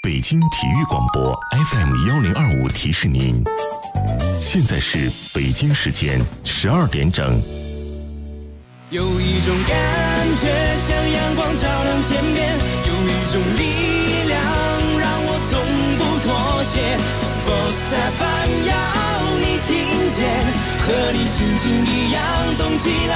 北京体育广播 FM1025提示您，现在是北京时间12点整。 有一种感觉像阳光照亮天边，有一种力量让我从不妥协。Sports FM 要你听见，和你心情一样动起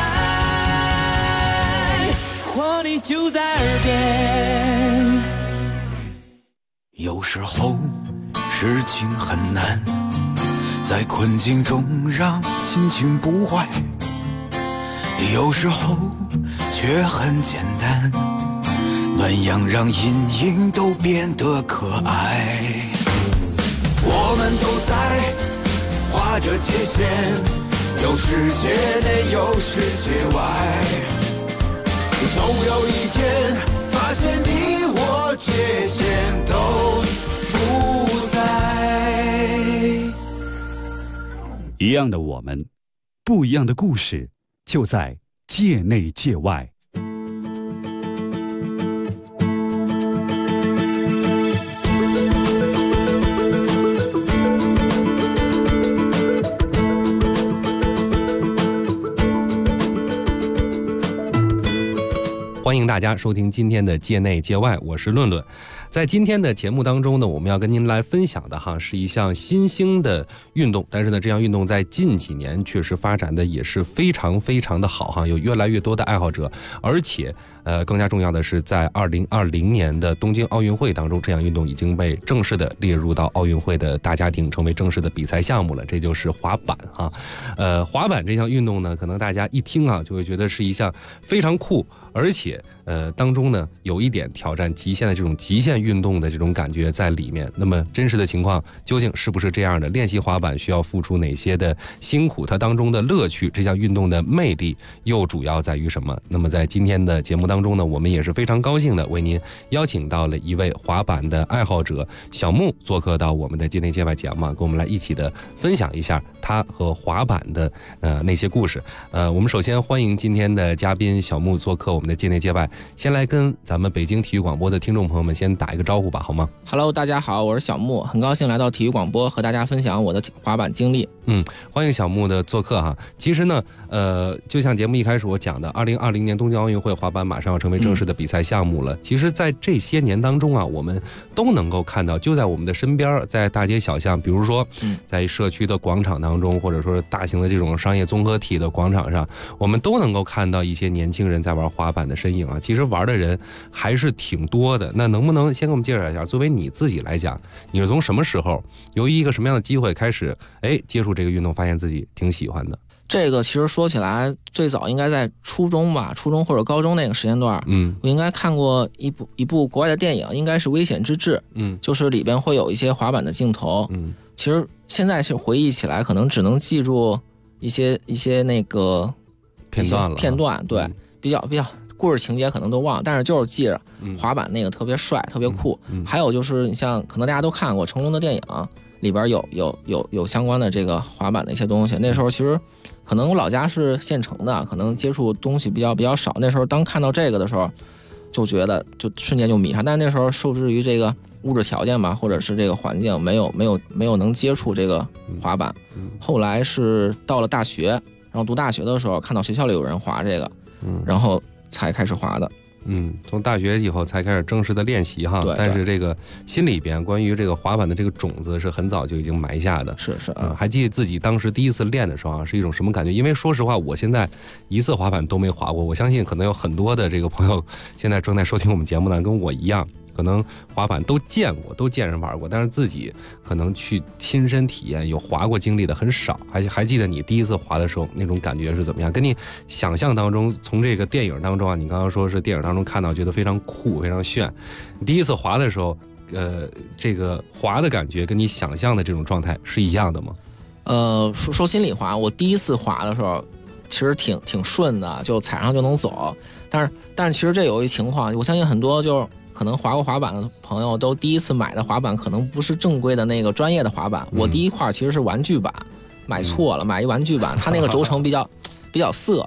来，活力就在耳边。 有时候事情很难，在困境中让心情不坏，有时候却很简单，暖阳让阴影都变得可爱。我们都在画着界限，有世界内有世界外，总有一天发现你我界限都不在。 一样的我们，不一样的故事，就在界内界外。 欢迎大家收听今天的界内界外，我是论论。在今天的节目当中呢，我们要跟您来分享的是一项新兴的运动，但是呢，这项运动在近几年确实发展的也是非常非常的好有越来越多的爱好者，而且更加重要的是，在2020年的东京奥运会当中，这项运动已经被正式的列入到奥运会的大家庭，成为正式的比赛项目了。这就是滑板滑板这项运动呢，可能大家一听就会觉得是一项非常酷，而且当中呢有一点挑战极限的这种极限运动的这种感觉在里面。那么真实的情况究竟是不是这样的？练习滑板需要付出哪些的辛苦？它当中的乐趣，这项运动的魅力又主要在于什么？那么在今天的节目当中呢，我们也是非常高兴的为您邀请到了一位滑板的爱好者小木做客到我们的界内界外节目，跟我们来一起的分享一下他和滑板的那些故事。我们首先欢迎今天的嘉宾小木做客我们的界内界外，先来跟咱们北京体育广播的听众朋友们先打一个招呼吧，好吗？ Hello， 大家好，我是小木，很高兴来到体育广播和大家分享我的滑板经历。 欢迎小木的做客其实呢就像节目一开始我讲的，2020年东京奥运会滑板马上要成为正式的比赛项目了。其实在这些年当中我们都能够看到，就在我们的身边，在大街小巷，比如说在社区的广场当中，或者说大型的这种商业综合体的广场上，我们都能够看到一些年轻人在玩滑板的身影其实玩的人还是挺多的。那能不能先给我们介绍一下，作为你自己来讲，你是从什么时候，由于一个什么样的机会开始接触这个运动，发现自己挺喜欢的？ 这个其实说起来，最早应该在初中吧，初中或者高中那个时间段。我应该看过一部国外的电影，应该是《危险之至》。就是里边会有一些滑板的镜头。其实现在是回忆起来，可能只能记住一些那个片段，对，比较故事情节可能都忘了，但是就是记着滑板那个特别帅，特别酷。还有就是你像可能大家都看过成龙的电影，里边有相关的这个滑板的一些东西。那时候其实可能我老家是县城的，可能接触东西比较少。那时候当看到这个的时候，就觉得就瞬间就迷上。但那时候受制于这个物质条件吧，或者是这个环境，没有能接触这个滑板。后来是到了大学，然后读大学的时候看到学校里有人滑这个，然后才开始滑的。 从大学以后才开始正式的练习对， 但是这个心里边关于这个滑板的这个种子是很早就已经埋下的。 是还记得自己当时第一次练的时候是一种什么感觉？因为说实话，我现在一次滑板都没滑过，我相信可能有很多的这个朋友现在正在收听我们节目呢，跟我一样，可能滑板都见过，都见人玩过，但是自己可能去亲身体验有滑过经历的很少。还记得你第一次滑的时候那种感觉是怎么样？跟你想象当中，从这个电影当中你刚刚说是电影当中看到觉得非常酷非常炫，你第一次滑的时候这个滑的感觉跟你想象的这种状态是一样的吗？ 说心里话，我第一次滑的时候其实挺顺的，就踩上就能走。但是其实这有一情况，我相信很多就是可能滑过滑板的朋友都第一次买的滑板可能不是正规的那个专业的滑板。我第一块其实是玩具板，买错了，买一玩具板，它那个轴承比较涩，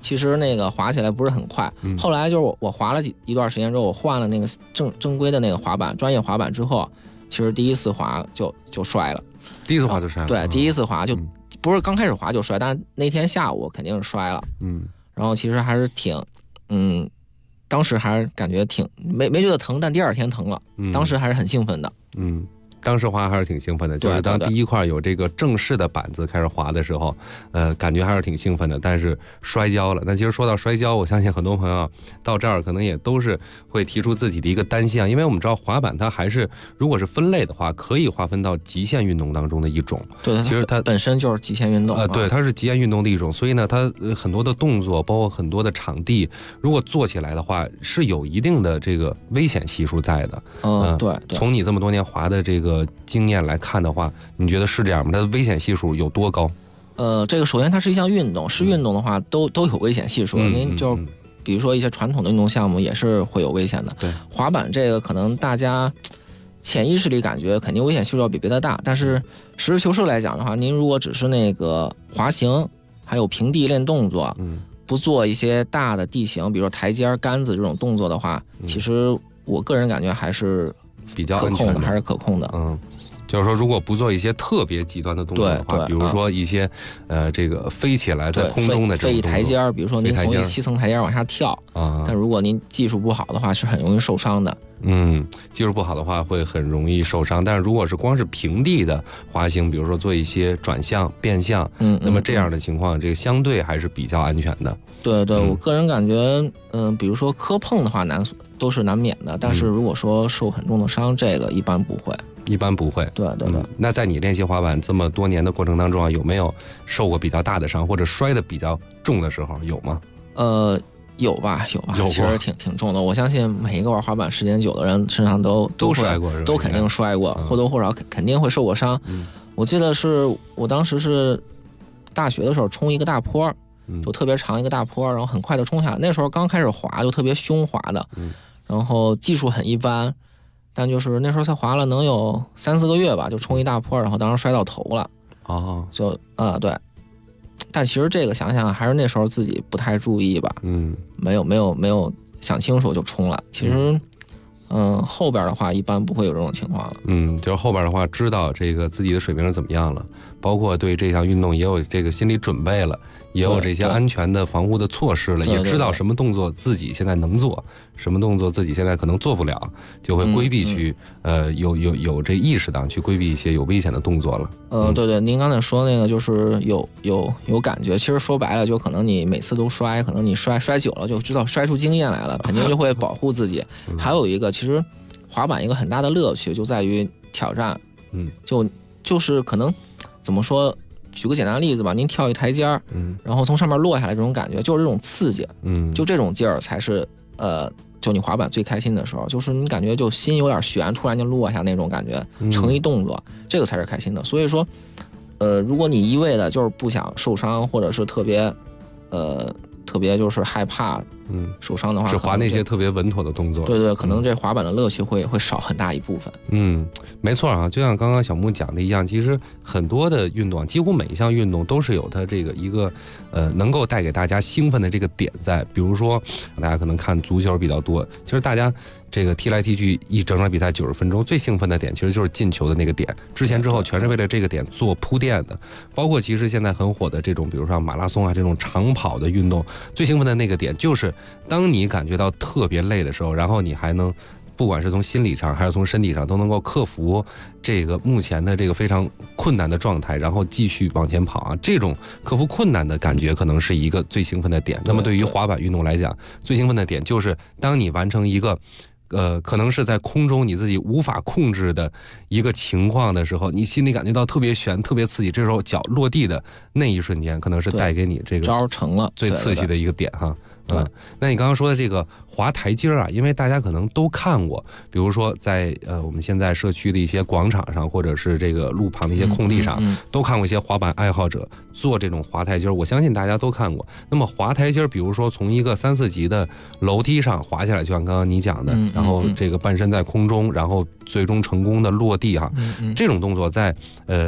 其实那个滑起来不是很快。后来就是我滑了一段时间之后，我换了那个正规的那个滑板，专业滑板之后，其实第一次滑就摔了。 第一次滑就摔了？ 对，第一次滑就不是刚开始滑就摔，但是那天下午肯定是摔了。然后其实还是挺，当时还是感觉挺没觉得疼，但第二天疼了。当时还是很兴奋的。 当时滑还是挺兴奋的，就是当第一块有这个正式的板子开始滑的时候，感觉还是挺兴奋的，但是摔跤了。那其实说到摔跤，我相信很多朋友到这儿可能也都是会提出自己的一个担心啊，因为我们知道滑板它还是如果是分类的话，可以划分到极限运动当中的一种。 对， 其实它本身就是极限运动。 对，它是极限运动的一种，所以呢，它很多的动作，包括很多的场地，如果做起来的话，是有一定的这个危险系数在的。 对。 从你这么多年滑的这个经验来看的话，你觉得是这样吗？它的危险系数有多高？ 这个首先它是一项运动，是运动的话都有危险系数。您就比如说一些传统的运动项目也是会有危险的。 对， 滑板这个可能大家潜意识里感觉肯定危险系数要比别的大，但是实事求是来讲的话，您如果只是那个滑行，还有平地练动作，不做一些大的地形，比如说台阶、杆子这种动作的话，其实我个人感觉还是比较安全的， 还是可控的。 就是说，如果不做一些特别极端的动作的话，比如说一些这个飞起来在空中的这种动作， 飞台阶，比如说您从7层台阶往下跳啊，但如果您技术不好的话，是很容易受伤的。 技术不好的话会很容易受伤，但是如果是光是平地的滑行，比如说做一些转向、变向，那么这样的情况，这个相对还是比较安全的。 对，我个人感觉，比如说磕碰的话都是难免的，但是如果说受很重的伤，这个一般不会。对。 那在你练习滑板这么多年的过程当中啊，有没有受过比较大的伤，或者摔得比较重的时候，有吗？ 有吧，其实挺重的。我相信每一个玩滑板时间久的人身上都摔过， 都肯定摔过，或多或少肯定会受过伤。我记得是我当时是大学的时候冲一个大坡，就特别长一个大坡，然后很快就冲下来。那时候刚开始滑就特别凶滑的，然后技术很一般，但就是那时候才滑了能有3-4个月吧，就冲一大坡，然后当时摔到头了。对。但其实这个想想还是那时候自己不太注意吧，没有想清楚就冲了。其实，后边的话一般不会有这种情况了。 就是后边的话知道这个自己的水平是怎么样了，包括对这项运动也有这个心理准备了，也有这些安全的防护的措施了，也知道什么动作自己现在能做，什么动作自己现在可能做不了，就会规避去有这意识的去规避一些有危险的动作了。 对，您刚才说那个就是有感觉，其实说白了就可能你每次都摔，可能你摔久了就知道摔出经验来了，肯定就会保护自己。还有一个，其实滑板一个很大的乐趣就在于挑战，就是可能怎么说？举个简单的例子吧，您跳一台阶儿，然后从上面落下来，这种感觉就是这种刺激，就这种劲儿才是就你滑板最开心的时候，就是你感觉就心有点悬，突然就落下那种感觉，成一动作，这个才是开心的。所以说，如果你一味的就是不想受伤，或者是特别就是害怕受伤的话， 只滑那些特别稳妥的动作。 对，可能这滑板的乐趣会少很大一部分。 没错啊，就像刚刚小木讲的一样，其实很多的运动，几乎每一项运动都是有它这个一个能够带给大家兴奋的这个点在。比如说大家可能看足球比较多，其实大家这个踢来踢去一整场比赛90分钟，最兴奋的点其实就是进球的那个点，之前之后全是为了这个点做铺垫的。包括其实现在很火的这种比如说马拉松啊这种长跑的运动，最兴奋的那个点就是当你感觉到特别累的时候，然后你还能不管是从心理上还是从身体上都能够克服这个目前的这个非常困难的状态，然后继续往前跑啊，这种克服困难的感觉可能是一个最兴奋的点。那么对于滑板运动来讲，最兴奋的点就是当你完成一个可能是在空中你自己无法控制的一个情况的时候，你心里感觉到特别悬特别刺激，这时候脚落地的那一瞬间可能是带给你这个招成了最刺激的一个点哈。 那你刚刚说的这个滑台阶啊，因为大家可能都看过，比如说在我们现在社区的一些广场上，或者是这个路旁的一些空地上，都看过一些滑板爱好者做这种滑台阶，我相信大家都看过。那么滑台阶，比如说从一个3-4级的楼梯上滑下来，就像刚刚你讲的，然后这个半身在空中，然后最终成功的落地哈，这种动作在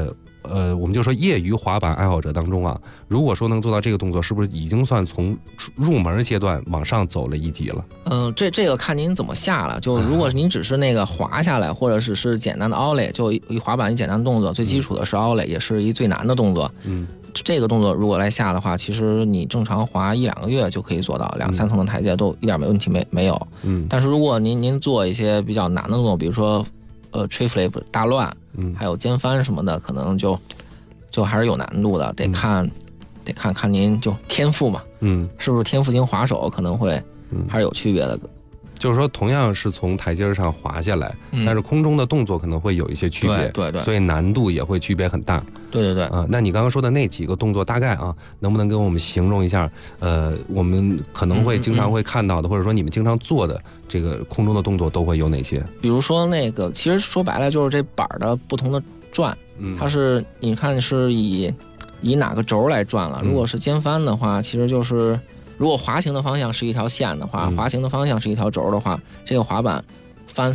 我们就说业余滑板爱好者当中啊，如果说能做到这个动作，是不是已经算从入门阶段往上走了一级了？ 这个看您怎么下了。就如果您只是那个滑下来，或者是简单的奥雷，就一滑板一简单的动作，最基础的是奥雷，也是一最难的动作。这个动作如果来下的话，其实你正常滑1-2个月就可以做到，2-3层的台阶都一点没问题没有。但是如果您做一些比较难的动作，比如说tree flip 大乱，还有肩翻什么的，可能就还是有难度的，得看您就天赋嘛，是不是天赋型滑手可能会还是有区别的。 就是说，同样是从台阶上滑下来，但是空中的动作可能会有一一些别， 对， 所以难度也会区别很大。 对那你刚刚说的那几个动作，大概啊，能不能给我们形容一下？我们可能会经常会看到的，或者说你们经常做的这个空中的动作都会有哪些？ 比如说那个，其实说白了就是这板的不同的转，它是你看是以哪个轴来转了。如果是肩翻的话，其实就是。如果滑行的方向是一条线的话，滑行的方向是一条轴的话，这个滑板翻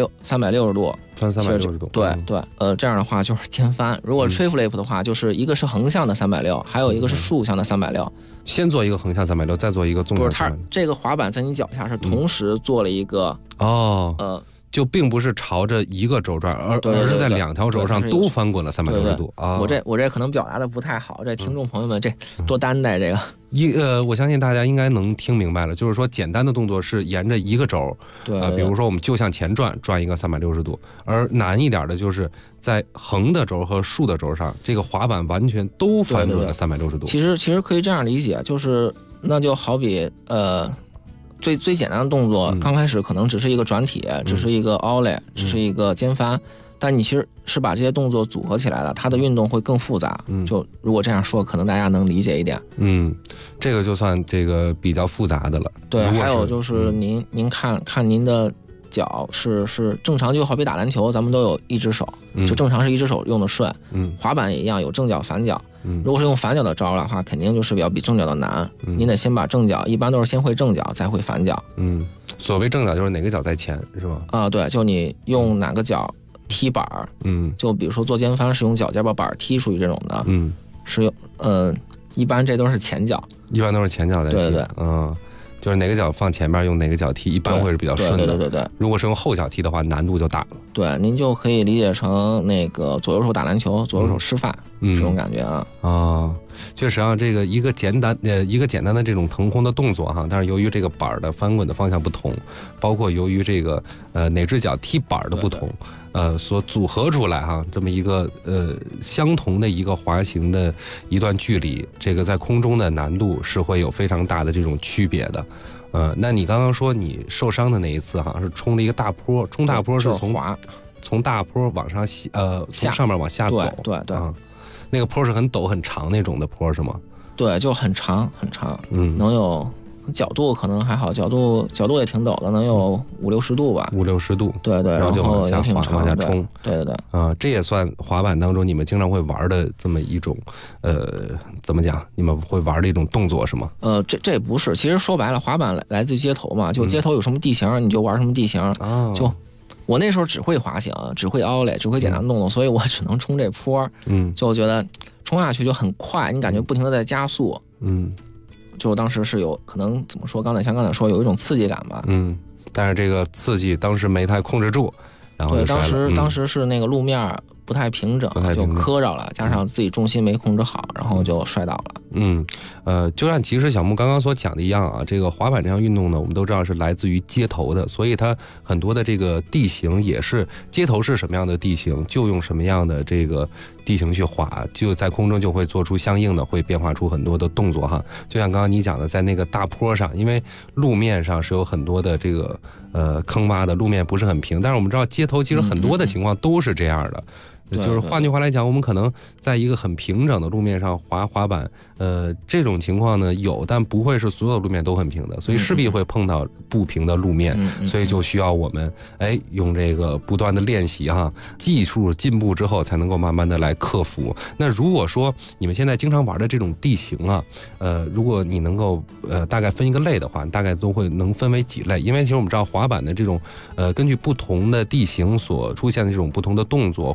360度， 翻360度， 对，这样的话就是肩翻。如果 tree flip 的话，就是一个是横向的360，还有一个是竖向的360。 先做一个横向360，再做一个纵向360。不是， 它这个滑板在你脚下是同时做了一个就并不是朝着一个轴转，而是在2条轴上都翻滚了360度啊！ 我这可能表达的不太好，这听众朋友们这多担待这个。 我相信大家应该能听明白了，就是说简单的动作是沿着一个轴，比如说我们就向前转一个360度，而难一点的就是在横的轴和竖的轴上，这个滑板完全都翻滚了360度。 其实可以这样理解，就是那就好比最简单的动作，刚开始可能只是一个转体，只是一个奥雷，只是一个肩翻，但你其实是把这些动作组合起来了，它的运动会更复杂。就如果这样说，可能大家能理解一点。 这个就算这个比较复杂的了。 对，还有就是您看您的脚是正常，就好比打篮球，咱们都有一只手，就正常是一只手用的顺。滑板也一样，有正脚反脚。如果是用反脚的招的话，肯定就是要比正脚的难。您得先把正脚，一般都是先会正脚，再会反脚。 所谓正脚就是哪个脚在前，是吗？ 对，就你用哪个脚踢板儿。就比如说做肩翻是用脚尖把板儿踢出去这种的。是用一般这都是前脚。 一般都是前脚在踢。 对。 就是哪个脚放前边，用哪个脚踢，一般会是比较顺的。 对。 如果是用后脚踢的话，难度就大了。 对，您就可以理解成那个左右手打篮球，左右手吃饭，这种感觉啊。 确实啊，这个一个简单的这种腾空的动作哈，但是由于这个板的翻滚的方向不同，包括由于这个哪只脚踢板的不同，所组合出来哈，这么一个相同的一个滑行的一段距离，这个在空中的难度是会有非常大的这种区别的。那你刚刚说你受伤的那一次哈，是冲了一个大坡，冲大坡是从大坡往上从上面往下走。 对。 那个坡是很陡很长那种的坡是吗？ 对，就很长很长，能有角度可能还好，角度也挺陡的，能有50-60度吧。 50-60度， 对， 然后就往下滑，往下冲。 对。 这也算滑板当中你们经常会玩的这么一种，怎么讲？你们会玩的一种动作是吗？ 这不是，其实说白了，滑板来自街头嘛，就街头有什么地形你就玩什么地形。就我那时候只会滑行，只会奥雷，只会简单动作，所以我只能冲这坡。就觉得冲下去就很快，你感觉不停的在加速。就当时是有可能怎么说？像刚才说有一种刺激感吧。 但是这个刺激当时没太控制住，然后就摔了。 对，当时是那个路面不太平整，就磕着了，加上自己重心没控制好，然后就摔倒了。 就像其实小木刚刚所讲的一样啊，这个滑板这项运动呢，我们都知道是来自于街头的，所以它很多的这个地形也是街头是什么样的地形，就用什么样的这个地形去滑，就在空中就会做出相应的，会变化出很多的动作哈。就像刚刚你讲的，在那个大坡上，因为路面上是有很多的这个坑洼的，路面不是很平，但是我们知道街头其实很多的情况都是这样的。就是换句话来讲，我们可能在一个很平整的路面上滑板，这种情况呢有，但不会是所有路面都很平的，所以势必会碰到不平的路面，所以就需要我们用这个不断的练习哈，技术进步之后才能够慢慢的来克服。那如果说你们现在经常玩的这种地形啊，如果你能够大概分一个类的话，大概都会能分为几类，因为其实我们知道滑板的这种根据不同的地形所出现的这种不同的动作，或者说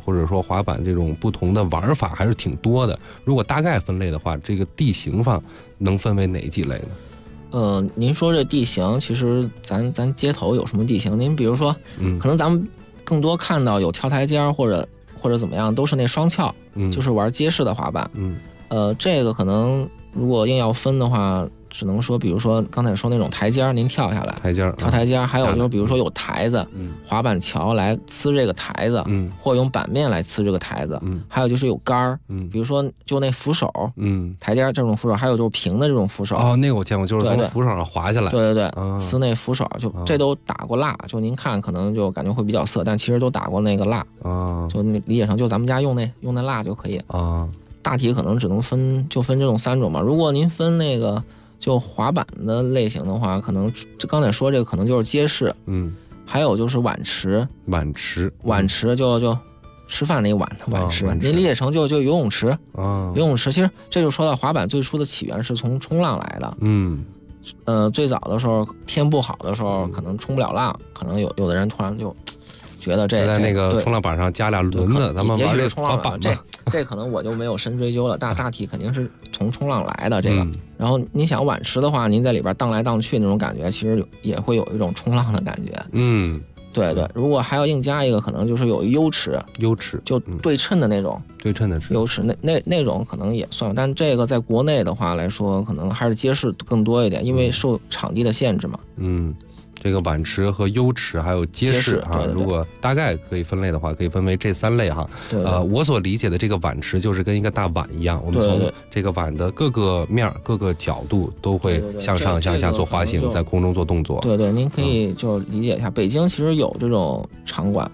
滑板这种不同的玩法还是挺多的。如果大概分类的话，这个地形上能分为哪几类呢？ 您说这地形，其实咱街头有什么地形？您比如说，可能咱们更多看到有跳台阶或者怎么样，都是那双翘，就是玩街式的滑板。这个可能如果硬要分的话，只能说，比如说刚才说那种台阶，您跳下来，跳台阶，还有就是比如说有台子，滑板桥来呲这个台子，或用板面来呲这个台子，还有就是有杆儿，比如说就那扶手，台阶这种扶手，还有就是平的这种扶手。 哦，那个我见过，就是从扶手上滑下来。 对，呲那扶手，就这都打过蜡，就您看可能就感觉会比较涩，但其实都打过那个蜡。就理解成就咱们家用那蜡就可以。大体可能只能分这种3种吧。如果您分那个就滑板的类型的话，可能刚才说这个可能就是街式，还有就是碗池就吃饭那碗的碗池，您理解成就游泳池。游泳池其实这就说到滑板最初的起源是从冲浪来的。最早的时候天不好的时候，可能冲不了浪，可能有的人突然就觉得这在那个冲浪板上加俩轮子，咱们玩这滑板吧。 这可能我就没有深追究了，大体肯定是从冲浪来的这个。然后你想碗池的话，您在里边荡来荡去那种感觉，其实也会有一种冲浪的感觉。对。如果还要硬加一个，可能就是有优池就对称的那种，优池那种可能也算，但这个在国内的话来说，可能还是街式更多一点，因为受场地的限制嘛。 这个碗池和优池还有街式啊，如果大概可以分类的话，可以分为这3类哈。我所理解的这个碗池就是跟一个大碗一样，我们从这个碗的各个面、各个角度都会向上向下做滑行，在空中做动作。 对，您可以就理解一下，北京其实有这种场馆，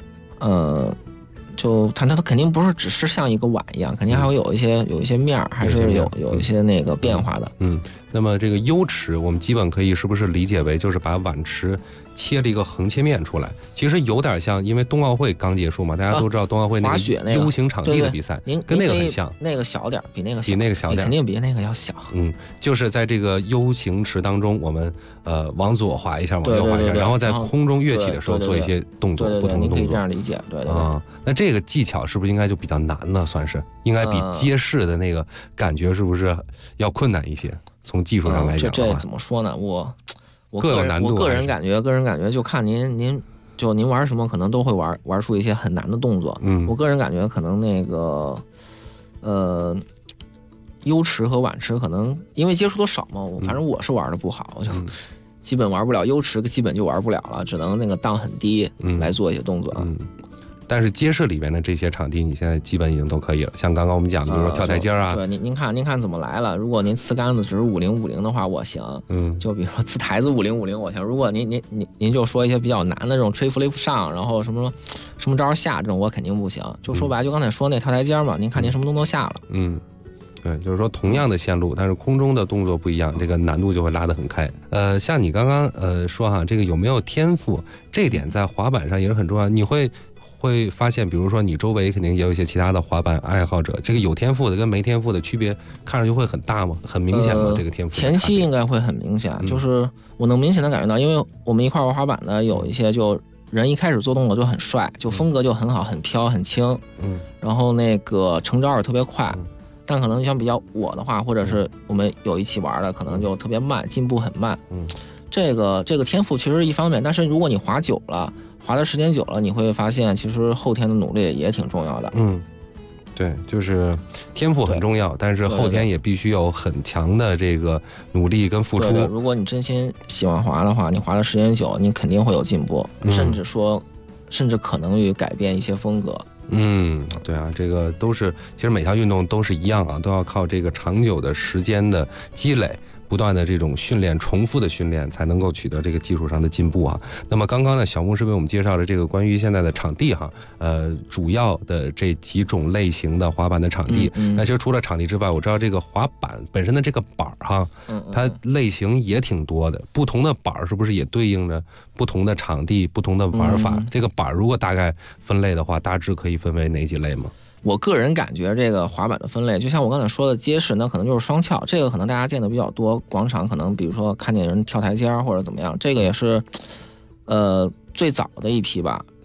就它肯定不是只是像一个碗一样，肯定还会有一些面，还是有一些那个变化的。 那么这个优池，我们基本可以是不是理解为就是把碗池切了一个横切面出来？其实有点像，因为冬奥会刚结束嘛，大家都知道冬奥会那个 U 型场地的比赛，跟那个很像。 那个小点，比那个小点，肯定比那个要小。 就是在这个 U 型池当中，我们往左滑一下，往右滑一下，然后在空中跃起的时候做一些动作，不同的动作。 你可以这样理解，对。 那这个技巧是不是应该就比较难了？算是应该比街式的那个感觉是不是要困难一些？从技术上来讲， 这怎么说呢？我各有难度。 我个人感觉就看您玩什么，可能都会玩出一些很难的动作。我个人感觉可能那个优池和碗池可能因为接触都少嘛，反正我是玩的不好，我就基本玩不了优池，基本就玩不了了，只能那个荡很低来做一些动作。 但是街市里面的这些场地，你现在基本已经都可以了。像刚刚我们讲的，比如说跳台阶啊。 对，您看怎么来了？如果您呲杆子只是5050的话，我行。就比如说呲台子5050，我行。如果您就说一些比较难的这种吹 flip 上，然后什么招下这种，我肯定不行。就说白，就刚才说那跳台阶嘛，您看您什么动作下了。 对，就是说同样的线路，但是空中的动作不一样，这个难度就会拉得很开。像你刚刚说哈，这个有没有天赋，这点在滑板上也是很重要。你会发现，比如说你周围肯定也有一些其他的滑板爱好者，这个有天赋的跟没天赋的区别看上去会很大吗？很明显吗？这个天赋前期应该会很明显，就是我能明显的感觉到，因为我们一块玩滑板的有一些就人一开始做动作就很帅，就风格就很好，很飘很轻，然后那个成招也特别快。但可能像比较我的话，或者是我们有一起玩的，可能就特别慢，进步很慢。这个天赋其实一方面，但是如果你滑久了，滑的时间久了，你会发现其实后天的努力也挺重要的。 对，就是天赋很重要，但是后天也必须有很强的这个努力跟付出。 对，如果你真心喜欢滑的话，你滑的时间久，你肯定会有进步，甚至可能于改变一些风格。 对啊，这个都是，其实每项运动都是一样啊，都要靠这个长久的时间的积累，不断的这种训练，重复的训练，才能够取得这个技术上的进步啊。那么刚刚呢，小牧师为我们介绍了这个关于现在的场地哈，主要的这几种类型的滑板的场地。那其实除了场地之外，我知道这个滑板本身的这个板哈，它类型也挺多的，不同的板是不是也对应着不同的场地、不同的玩法？这个板如果大概分类的话，大致可以分为哪几类吗？ 我个人感觉这个滑板的分类，就像我刚才说的街式，那可能就是双翘，这个可能大家见的比较多，广场可能比如说看见人跳台阶或者怎么样，这个也是最早的一批吧。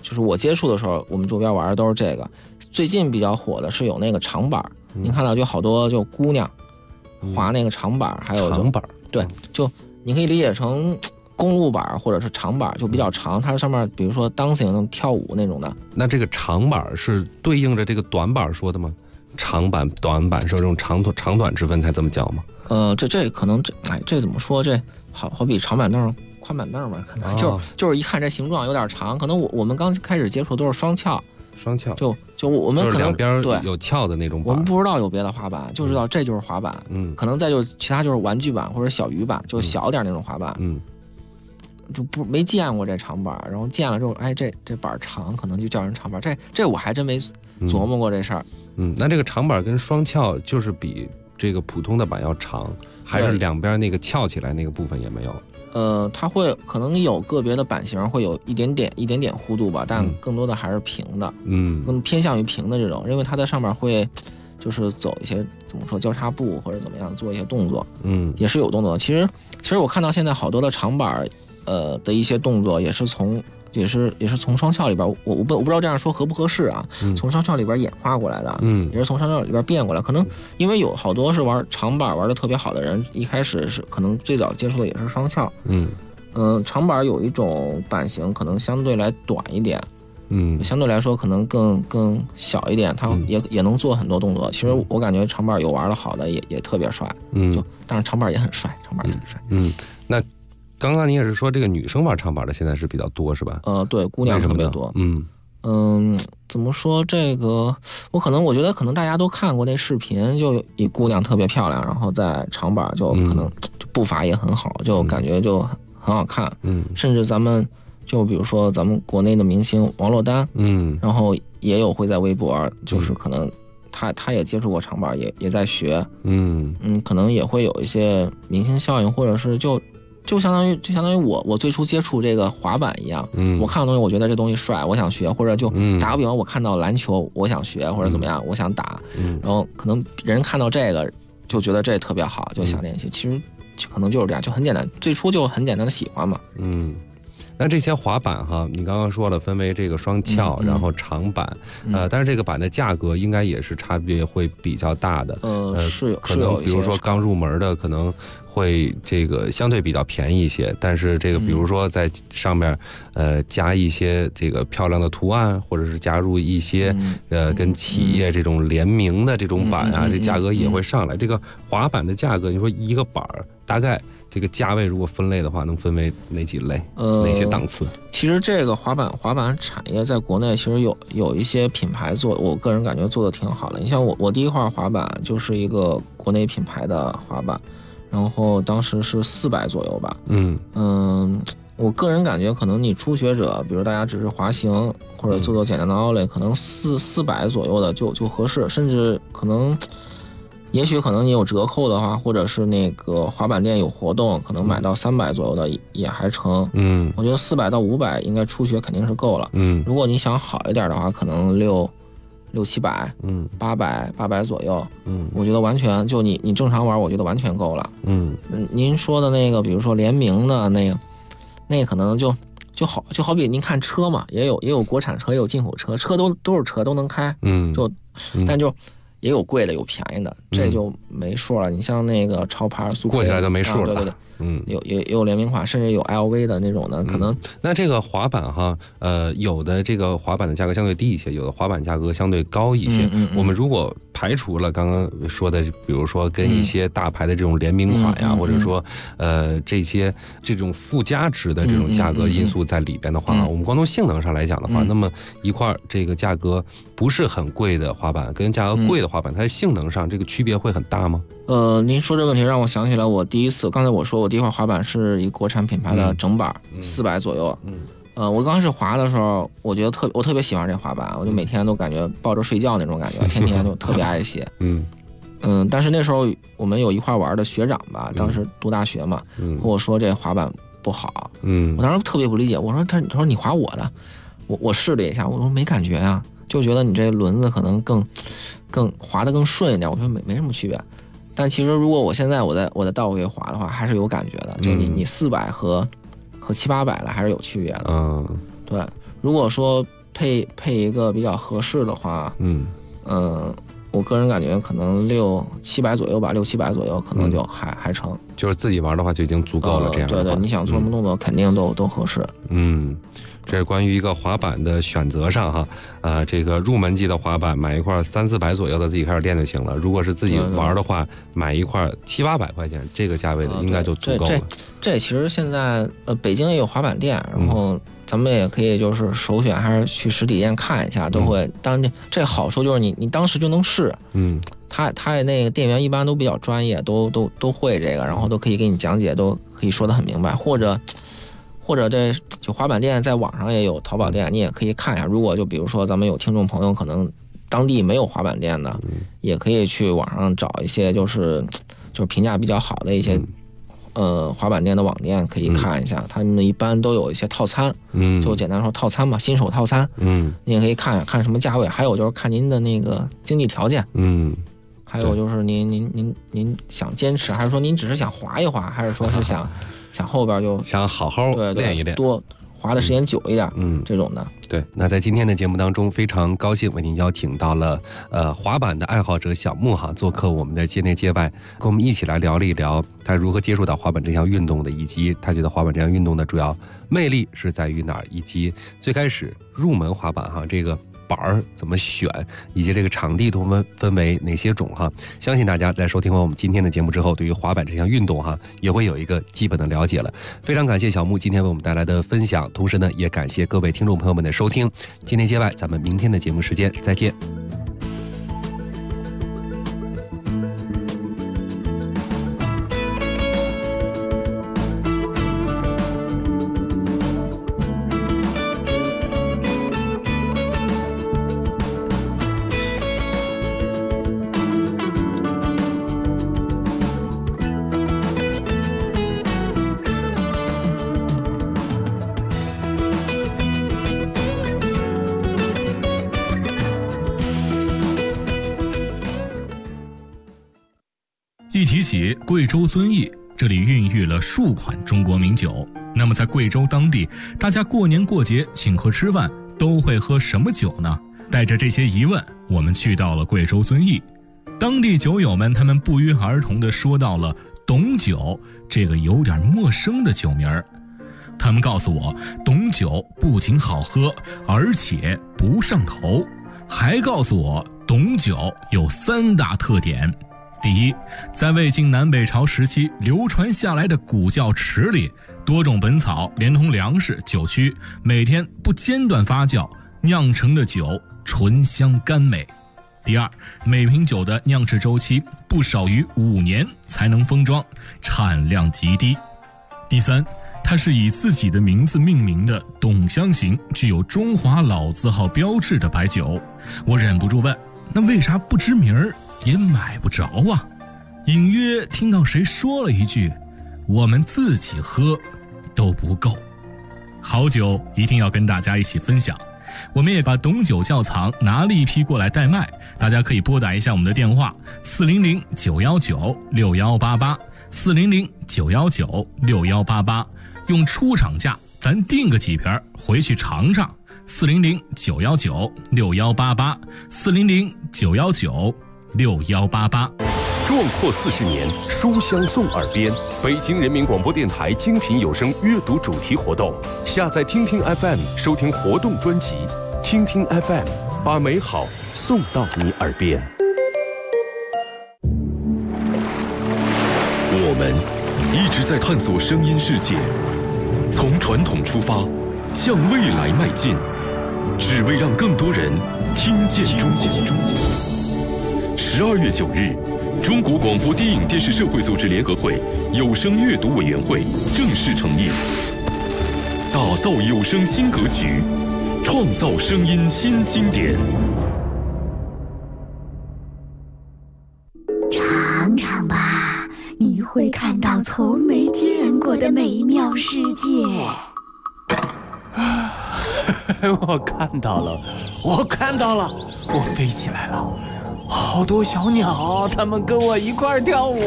就是我接触的时候，我们周边玩的都是这个。最近比较火的是有那个长板，您看到就好多就姑娘滑那个长板，还有长板， 对，就你可以理解成公路板或者是长板，就比较长，它上面比如说 dancing 那种跳舞那种的。 那这个长板是对应着这个短板说的吗？长板、短板是有这种长短之分才这么叫吗？ 这可能这怎么说？这好比长板凳、宽板凳吧，可能就是一看这形状有点长，可能我们刚开始接触都是双翘，就我们可能两边有翘的那种板， 我们不知道有别的滑板，就知道这就是滑板，可能再就其他就是玩具板或者小鱼板，就小点那种滑板，就没见过这长板，然后见了之后，这板长，可能就叫人长板，这我还真没琢磨过这事儿。 那这个长板跟双翘就是比这个普通的板要长，还是两边那个翘起来那个部分也没有？ 它会可能有个别的版型会有一点点弧度吧，但更多的还是平的，更偏向于平的这种，因为它在上面会就是走一些怎么说交叉步或者怎么样做一些动作，也是有动作。其实我看到现在好多的长板的一些动作也是从双翘里边，我不知道这样说合不合适啊？从双翘里边演化过来的，也是从双翘里边变过来。可能因为有好多是玩长板玩的特别好的人，一开始是可能最早接触的也是双翘。长板有一种版型可能相对来短一点，相对来说可能更小一点，它也能做很多动作。其实我感觉长板有玩的好的也特别帅，当然长板也很帅， 那刚刚你也是说这个女生玩长板的现在是比较多是吧？ 对，姑娘特别多。怎么说这个？我觉得可能大家都看过那视频，就一姑娘特别漂亮，然后在长板就可能就步伐也很好，就感觉就很好看。甚至咱们就比如说咱们国内的明星王珞丹，然后也有会在微博，就是可能他也接触过长板，也在学。可能也会有一些明星效应，或者是就相当于我最初接触这个滑板一样，我看到东西我觉得这东西帅，我想学，或者就打个比方，我看到篮球我想学或者怎么样，我想打，然后可能人看到这个就觉得这特别好，就想练习。其实可能就是这样，就很简单，最初就很简单的喜欢嘛。 那这些滑板哈，你刚刚说了分为这个双翘，然后长板，但是这个板的价格应该也是差别会比较大的。 是有， 可能比如说刚入门的可能会这个相对比较便宜一些，但是这个比如说在上面加一些这个漂亮的图案，或者是加入一些跟企业这种联名的这种板啊，这价格也会上来。这个滑板的价格，你说一个板大概这个价位如果分类的话，能分为哪几类？哪些档次？ 其实这个滑板产业在国内其实有一些品牌做，我个人感觉做的挺好的。你像我第一块滑板就是一个国内品牌的滑板，然后当时是400左右吧。我个人感觉可能你初学者，比如大家只是滑行或者做简单的奥类，可能400左右的就合适，甚至可能。也许可能你有折扣的话，或者是那个滑板店有活动，可能买到300左右的也还成。我觉得400到500应该初学肯定是够了。如果你想好一点的话，可能600、700、800左右。我觉得完全就你正常玩，我觉得完全够了。您说的那个，比如说联名的那个可能就好比您看车嘛，也有国产车，也有进口车，车都是车都能开。但就。也有贵的，有便宜的，这就没数了。你像那个潮牌苏过起来都没数了。 对，也有联名款，甚至有 LV 的那种的，可能。 那这个滑板哈，有的这个滑板的价格相对低一些，有的滑板价格相对高一些。我们如果排除了刚刚说的，比如说跟一些大牌的这种联名款呀，或者说这种附加值的这种价格因素在里边的话，我们光从性能上来讲的话，那么一块这个价格不是很贵的滑板跟价格贵的滑板，它的性能上这个区别会很大吗？ 您说这个问题让我想起来，我第一次，刚才我说我第一块滑板是一国产品牌的整板，400左右。我刚开始滑的时候，我觉得我特别喜欢这滑板，我就每天都感觉抱着睡觉那种感觉，天天就特别爱惜。但是那时候我们有一块玩的学长吧，当时读大学嘛，跟我说这滑板不好。我当时特别不理解，我说他说你滑我的，我试了一下，我说没感觉啊，就觉得你这轮子可能更滑得更顺一点，我说没什么区别。但其实如果我现在我在道位滑的话，还是有感觉的，就你400和700-800的还是有区别的。 对，如果说配一个比较合适的话，我个人感觉可能600-700左右吧，600-700左右可能就还成。 就是自己玩的话就已经足够了，这样的话。 对，你想做什么动作肯定都合适。 这是关于一个滑板的选择上哈，这个入门级的滑板买一块300-400左右的自己开始练就行了。如果是自己玩的话，买一块700-800块钱这个价位的应该就足够了。 这其实现在北京也有滑板店，然后咱们也可以就是首选还是去实体店看一下，都会。当然这好处就是你当时就能试，他那个店员一般都比较专业，都会这个，然后都可以给你讲解，都可以说得很明白，或者这就滑板店在网上也有淘宝店，你也可以看一下。如果就比如说咱们有听众朋友可能当地没有滑板店的，也可以去网上找一些就是评价比较好的一些滑板店的网店可以看一下，他们一般都有一些套餐，就简单说套餐吧，新手套餐，你也可以看什么价位，还有就是看您的那个经济条件，还有就是您想坚持，还是说您只是想滑一滑，还是说是想后边就想好好练一练， 多滑的时间久一点，这种的。 对，那在今天的节目当中，非常高兴为您邀请到了滑板的爱好者小木做客我们的街内街外，跟我们一起来聊了一聊他如何接触到滑板这项运动的，以及他觉得滑板这项运动的主要魅力是在于哪儿，以及最开始入门滑板这个板儿怎么选，以及这个场地都分为哪些种相信大家在收听完我们今天的节目之后，对于滑板这项运动也会有一个基本的了解了。非常感谢小木今天为我们带来的分享，同时呢也感谢各位听众朋友们的收听。今天街外，咱们明天的节目时间再见。 一提起贵州遵义，这里孕育了数款中国名酒。那么在贵州当地，大家过年过节请客吃饭都会喝什么酒呢？带着这些疑问，我们去到了贵州遵义。当地酒友们他们不约而同地说到了董酒这个有点陌生的酒名儿。他们告诉我，董酒不仅好喝，而且不上头，还告诉我董酒有3大特点。第一，在魏晋南北朝时期流传下来的古窖池里，多种本草连同粮食、酒曲，每天不间断发酵酿成的酒醇香甘美。第二，每瓶酒的酿制周期不少于5年才能封装，产量极低。第三，它是以自己的名字命名的董香型，具有中华老字号标志的白酒。我忍不住问，那为啥不知名儿也买不着啊？隐约听到谁说了一句，我们自己喝都不够。好酒一定要跟大家一起分享，我们也把董酒窖藏拿了一批过来代卖，大家可以拨打一下我们的电话400-919-6188 400-919-6188，用出厂价咱订个几瓶回去尝尝。400-919-6188 400-919-6188。 壮阔40年，书香送耳边。北京人民广播电台精品有声阅读主题活动，下载听听 FM 收听活动专辑，听听 FM 把美好送到你耳边。我们一直在探索声音世界，从传统出发，向未来迈进，只为让更多人听见中国。12月9日，中国广播电影电视社会组织联合会有声阅读委员会正式成立，打造有声新格局，创造声音新经典。 尝尝吧，你会看到从没见过的美妙世界。 我看到了，我飞起来了，好多小鸟，它们跟我一块儿跳舞。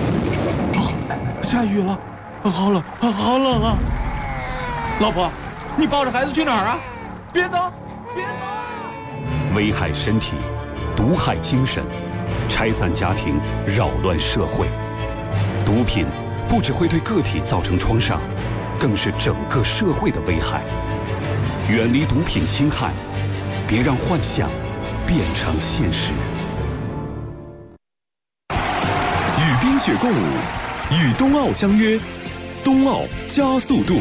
下雨了，好冷啊！老婆， 你抱着孩子去哪儿啊？别走，别走！ 危害身体，毒害精神，拆散家庭，扰乱社会。毒品不只会对个体造成创伤，更是整个社会的危害。远离毒品侵害，别让幻想变成现实。 与冰雪共舞，与冬奥相约，冬奥加速度。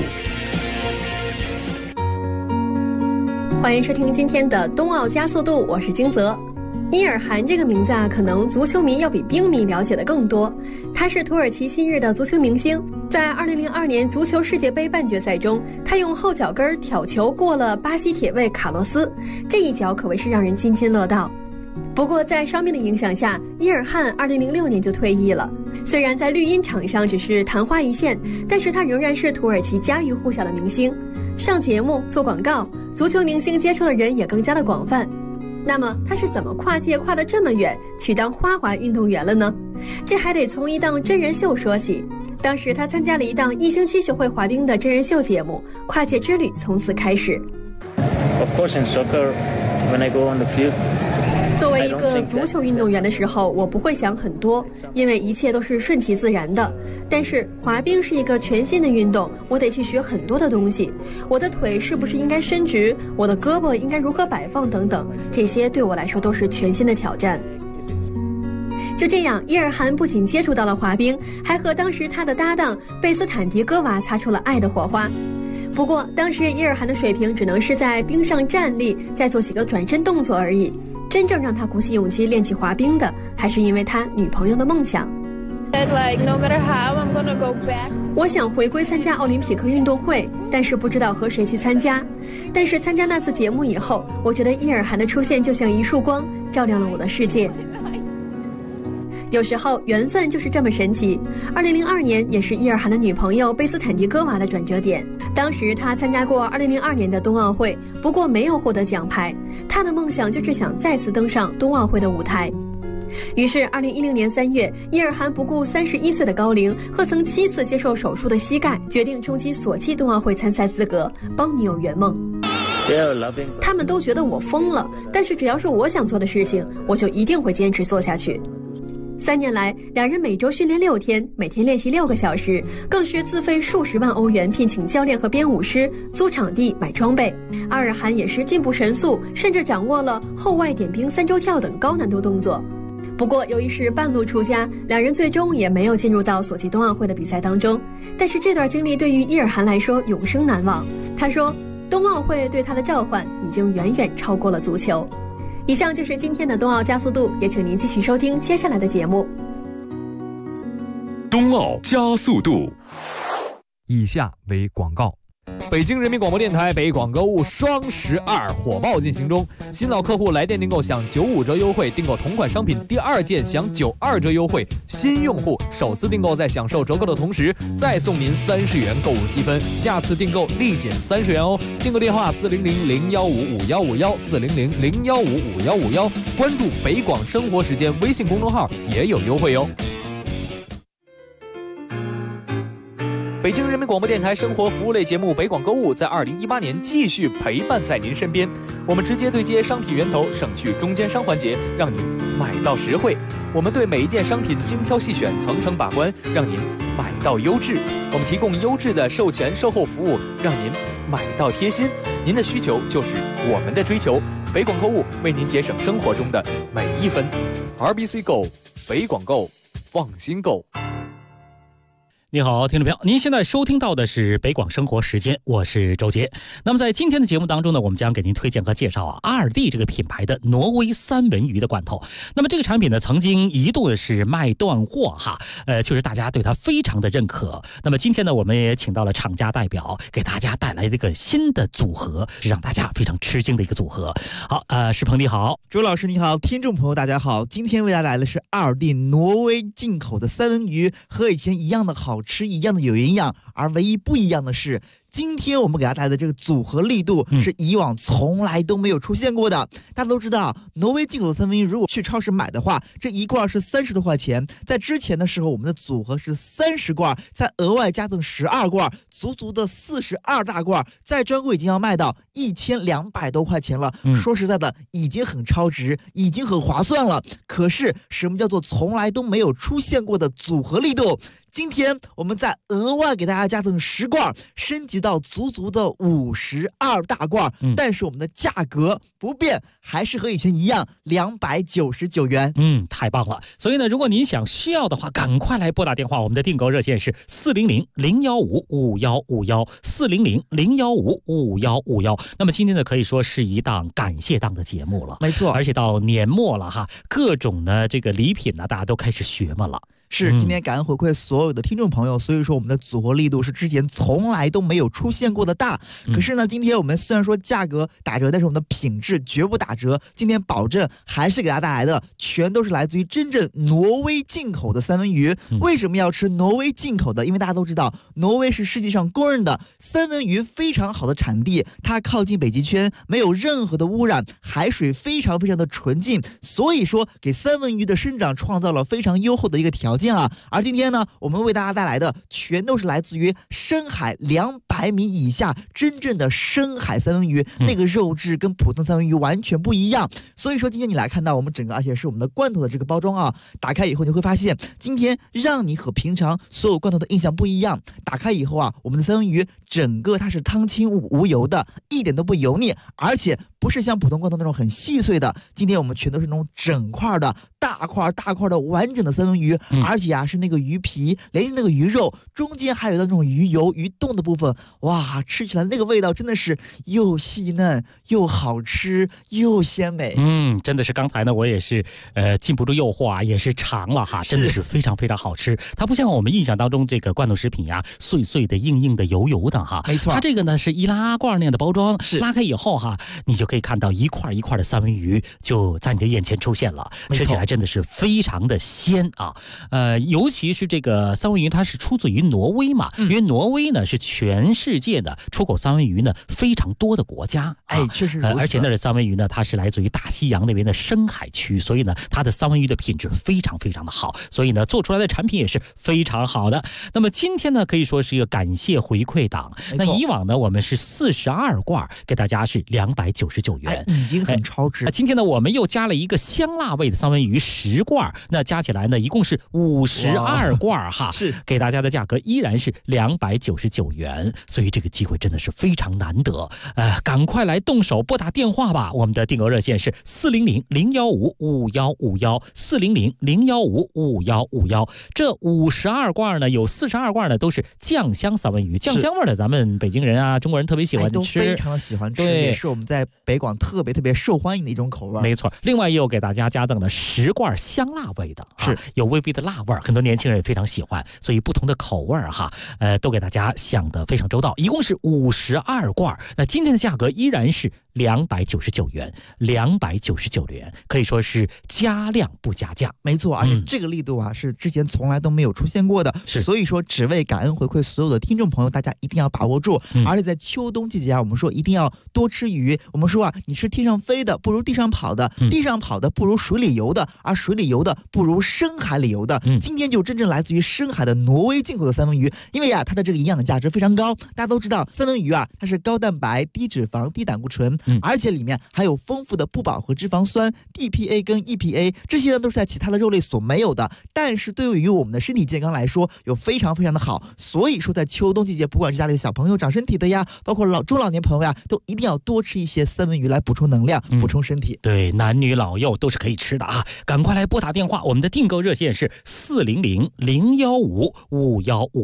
欢迎收听今天的冬奥加速度，我是金泽。伊尔汗这个名字可能足球迷要比冰迷了解的更多。他是土耳其昔日的足球明星，在2002年足球世界杯半决赛中，他用后脚跟挑球过了巴西铁卫卡洛斯，这一脚可谓是让人津津乐道。不过在伤病的影响下，伊尔汗2006年就退役了。虽然在绿茵场上只是昙花一现，但是他仍然是土耳其家喻户晓的明星。上节目、做广告，足球明星接触的人也更加的广泛。那么他是怎么跨界跨得这么远，去当花滑运动员了呢？这还得从一档真人秀说起。当时他参加了一档1星期学会滑冰的真人秀节目，跨界之旅从此开始。 Of course, in soccer, when I go on the field, 作为一个足球运动员的时候，我不会想很多，因为一切都是顺其自然的。但是滑冰是一个全新的运动，我得去学很多的东西。我的腿是不是应该伸直？我的胳膊应该如何摆放？等等，这些对我来说都是全新的挑战。就这样，伊尔汗不仅接触到了滑冰，还和当时他的搭档贝斯坦迪戈娃擦出了爱的火花。不过，当时伊尔汗的水平只能是在冰上站立，再做几个转身动作而已。真正让他鼓起勇气练起滑冰的，还是因为他女朋友的梦想。我想回归参加奥林匹克运动会，但是不知道和谁去参加。但是参加那次节目以后，我觉得伊尔汗的出现就像一束光，照亮了我的世界。有时候缘分就是这么神奇。2002年也是伊尔汗的女朋友贝斯坦迪戈娃的转折点。当时他参加过2002年的冬奥会，不过没有获得奖牌。他的梦想就是想再次登上冬奥会的舞台。于是2010年3月，伊尔汗不顾31岁的高龄和曾7次接受手术的膝盖，决定冲击索契冬奥会参赛资格，帮女友圆梦。他们都觉得我疯了，但是只要是我想做的事情，我就一定会坚持做下去。3年来，两人每周训练6天，每天练习6个小时，更是自费数十万欧元聘请教练和编舞师，租场地、买装备。阿尔汗也是进步神速，甚至掌握了后外点冰3周跳等高难度动作。不过由于是半路出家，两人最终也没有进入到索契冬奥会的比赛当中。但是这段经历对于伊尔汗来说永生难忘。他说，冬奥会对他的召唤已经远远超过了足球。以上就是今天的冬奥加速度，也请您继续收听接下来的节目。 冬奥加速度。 以下为广告。北京人民广播电台北广购物双12火爆进行中，新老客户来电订购享95折优惠，订购同款商品第2件享92折优惠，新用户首次订购在享受折扣的同时再送您30元购物积分，下次订购立减30元哦。订购电话400-015-5151，400-015-5151，关注北广生活时间微信公众号也有优惠哦。北京人民广播电台生活服务类节目北广购物在2018年继续陪伴在您身边，我们直接对接商品源头，省去中间商环节，让您买到实惠。我们对每一件商品精挑细选，层层把关，让您买到优质。我们提供优质的售前售后服务，让您买到贴心。您的需求就是我们的追求，北广购物为您节省生活中的每一分。RBC Go， 北广购，放心购。 你好，听众朋友，您现在收听到的是北广生活时间，我是周杰。那么在今天的节目当中呢，我们将给您推荐和介绍阿尔蒂这个品牌的挪威三文鱼的罐头。那么这个产品呢，曾经一度是卖断货哈，确实大家对它非常的认可。那么今天呢，我们也请到了厂家代表，给大家带来这个新的组合，是让大家非常吃惊的一个组合。好，石鹏你好， 周老师你好，听众朋友大家好，今天为大家来的是阿尔蒂挪威进口的三文鱼，和以前一样的好吃，一样的有营养，而唯一不一样的是今天我们给大家带来的这个组合力度是以往从来都没有出现过的。大家都知道，挪威进口的三文鱼如果去超市买的话，这一罐是30多块钱。在之前的时候，我们的组合是30罐，再额外加赠12罐，足足的42大罐，在专柜已经要卖到1200多块钱了。说实在的，已经很超值，已经很划算了。可是什么叫做从来都没有出现过的组合力度？今天我们再额外给大家加赠10罐，升级到足足的52大罐，但是我们的价格不变，还是和以前一样299元。 太棒了！所以呢，如果您需要的话，赶快来拨打电话，我们的订购热线是400-015-5151，400-015-5151。那么今天呢，可以说是一档感谢档的节目了， 没错。 而且到年末了哈，各种呢这个礼品呢，大家都开始学嘛了。 是，今天感恩回馈所有的听众朋友，所以说我们的组合力度是之前从来都没有出现过的大。可是呢，今天我们虽然说价格打折，但是我们的品质绝不打折。今天保证还是给大家带来的全都是来自于真正挪威进口的三文鱼。为什么要吃挪威进口的？因为大家都知道，挪威是世界上公认的三文鱼非常好的产地，它靠近北极圈，没有任何的污染，海水非常非常的纯净，所以说给三文鱼的生长创造了非常优厚的一个条件。而今天呢，我们为大家带来的全都是来自于深海200米以下真正的深海三文鱼，那个肉质跟普通三文鱼完全不一样。所以说今天你来看到我们整个，而且是我们的罐头的这个包装啊，打开以后你会发现，今天让你和平常所有罐头的印象不一样。打开以后啊，我们的三文鱼整个它是汤清无油的，一点都不油腻，而且不是像普通罐头那种很细碎的，今天我们全都是那种整块的大块的完整的三文鱼，而且啊是那个鱼皮连着那个鱼肉，中间还有那种鱼油鱼冻的部分，哇，吃起来那个味道真的是又细嫩又好吃又鲜美。 真的是刚才呢我也是禁不住诱惑啊，也是尝了哈，真的是非常非常好吃。它不像我们印象当中这个罐头食品呀，碎碎的硬硬的油油的哈， 没错， 它这个呢是易拉罐那样的包装，拉开以后哈，你就可以看到一块一块的三文鱼就在你的眼前出现了，吃起来真的是非常的鲜啊。尤其是这个三文鱼，它是出自于挪威嘛，因为挪威呢是全世界的出口三文鱼呢非常多的国家， 确实如此。 而且那的三文鱼呢，它是来自于大西洋那边的深海区，所以呢，它的三文鱼的品质非常非常的好，所以呢，做出来的产品也是非常好的。那么今天呢，可以说是一个感谢回馈档。那以往呢，我们是42罐，给大家是299元， 已经很超值。 今天呢，我们又加了一个香辣味的三文鱼10罐，那加起来呢，一共是52罐哈， 是给大家的价格依然是299元，所以这个机会真的是非常难得，赶快来动手拨打电话吧，我们的订购热线是400-015-5151，400-015-5151。这52罐呢，有42罐呢都是酱香三文鱼，酱香味的，咱们北京人啊，中国人特别喜欢吃， 都非常的喜欢吃，也是我们在北广特别受欢迎的一种口味。 没错，另外又给大家加赠了10罐香辣味的， 是有微微的辣味，很多年轻人也非常喜欢，所以不同的口味哈，都给大家想得非常周到，一共是52罐，那今天的价格依然是299元，299元，可以说是加量不加价。 没错，而且这个力度啊，是之前从来都没有出现过的，所以说只为感恩回馈所有的听众朋友，大家一定要把握住。而且在秋冬季节啊，我们说一定要多吃鱼。我们说啊，你吃天上飞的不如地上跑的，地上跑的不如水里游的，而水里游的不如深海里游的。今天就真正来自于深海的挪威进口的三文鱼，因为啊，它的这个营养的价值非常高。大家都知道，三文鱼啊，它是高蛋白、低脂肪、低胆固醇，而且里面还有丰富的不饱和脂肪酸 DPA 跟 EPA， 这些呢都是在其他的肉类所没有的，但是对于我们的身体健康来说有非常非常的好。所以说在秋冬季节，不管是家里的小朋友长身体的呀，包括中老年朋友呀，都一定要多吃一些三文鱼来补充能量，补充身体。 对，男女老幼都是可以吃的啊！赶快来拨打电话，我们的订购热线是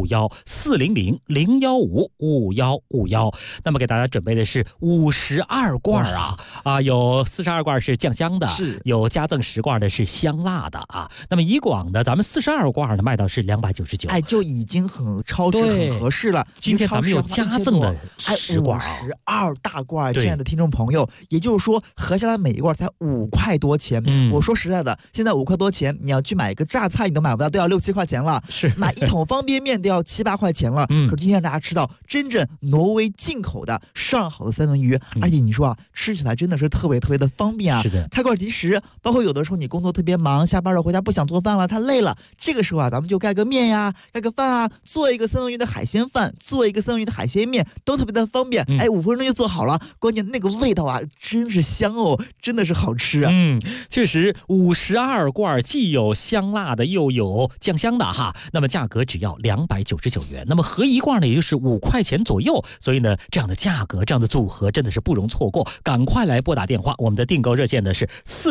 400-015-5151，400-015-5151。那么给大家准备的是52 42罐啊，有42罐是酱香的， 是有加赠10罐的是香辣的啊。那么以广的咱们42罐的卖到是299， 哎，就已经很超值很合适了。 今天咱们有加赠的10罐 ，52大罐，亲爱的听众朋友，也就是说合下来每一罐才5块多钱。我说实在的，现在5块多钱，你要去买一个榨菜你都买不到，都要6、7块钱了。 是买一桶方便面都要7、8块钱了。可是今天让大家吃到真正挪威进口的上好的三文鱼，而且你说啊，吃起来真的是特别特别的方便啊。 是的， 开罐即食。包括有的时候你工作特别忙，下班了回家不想做饭了，太累了，这个时候啊，咱们就盖个面呀，盖个饭啊，做一个三文鱼的海鲜饭，做一个三文鱼的海鲜面，都特别的方便。哎，5分钟就做好了，关键那个味道啊，真是香哦，真的是好吃啊。 确实52罐既有香辣的又有酱香的哈，那么价格只要299元，那么合一罐呢也就是5块钱左右，所以呢这样的价格这样的组合真的是不容错过，赶快来拨打电话，我们的订购热线呢是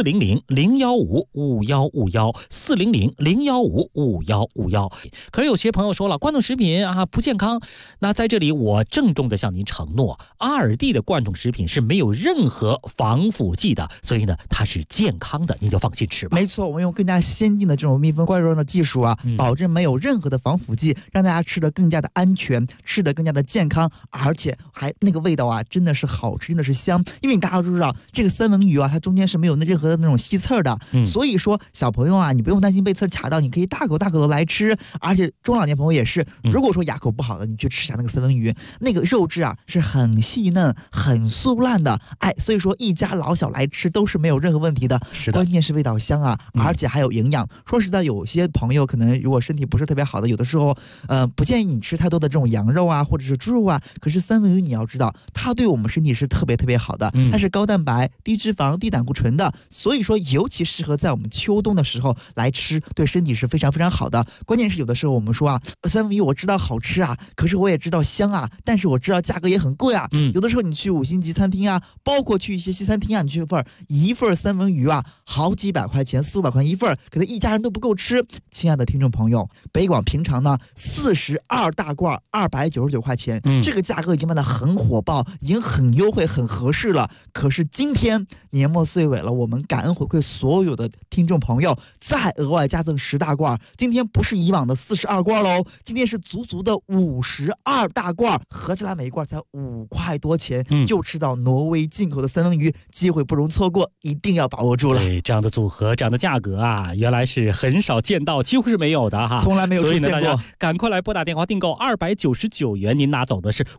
400-015-5151，400-015-5151。可是有些朋友说了，罐头食品啊不健康，那在这里我郑重的向您承诺，阿尔蒂的罐头食品是没有任何防腐剂的，所以呢它是健康的，您就放心吃吧。 没错，我们用更加先进的这种密封罐装的技术啊，保证没有任何的防腐剂，让大家吃得更加的安全，吃得更加的健康，而且还那个味道啊真的是好吃，真的是香。因为大家都知道这个三文鱼啊，它中间是没有任何的那种吸刺的，所以说小朋友啊，你不用担心被刺卡到，你可以大口大口的来吃。而且中老年朋友也是，如果说牙口不好的，你去吃一下那个三文鱼，那个肉质啊是很细嫩很酥烂的，哎，所以说一家老小来吃都是没有任何问题的。 是的， 关键是味道香啊，而且还有营养。说实在，有些朋友可能如果身体不是特别好的，有的时候不建议你吃太多的这种羊肉啊或者是猪肉啊，可是三文鱼你要知道它对我们身体是特别特别好的，它是高蛋白低脂肪低胆固醇的，所以说尤其适合在我们秋冬的时候来吃，对身体是非常非常好的。关键是有的时候我们说啊，三文鱼我知道好吃啊，可是我也知道香啊，但是我知道价格也很贵啊。有的时候你去5星级餐厅啊，包括去一些西餐厅啊，你去一份三文鱼啊好几百块钱，4、500块一份，可能一家人都不够吃。亲爱的听众朋友，北广平常呢42大罐299块钱，这个价格已经卖得很火爆，已经很优惠很合适了。可是今天年末岁尾了，我们感恩回馈所有的听众朋友，再额外加赠10大罐，今天不是以往的42罐喽，今天是足足的52大罐，合起来每一罐才5块多钱，就吃到挪威进口的三文鱼，机会不容错过，一定要把握住了。 对，这样的组合这样的价格啊，原来是很少见到，几乎是没有的哈， 从来没有出现过。 所以呢，大家赶快来拨打电话订购299元，您拿走的是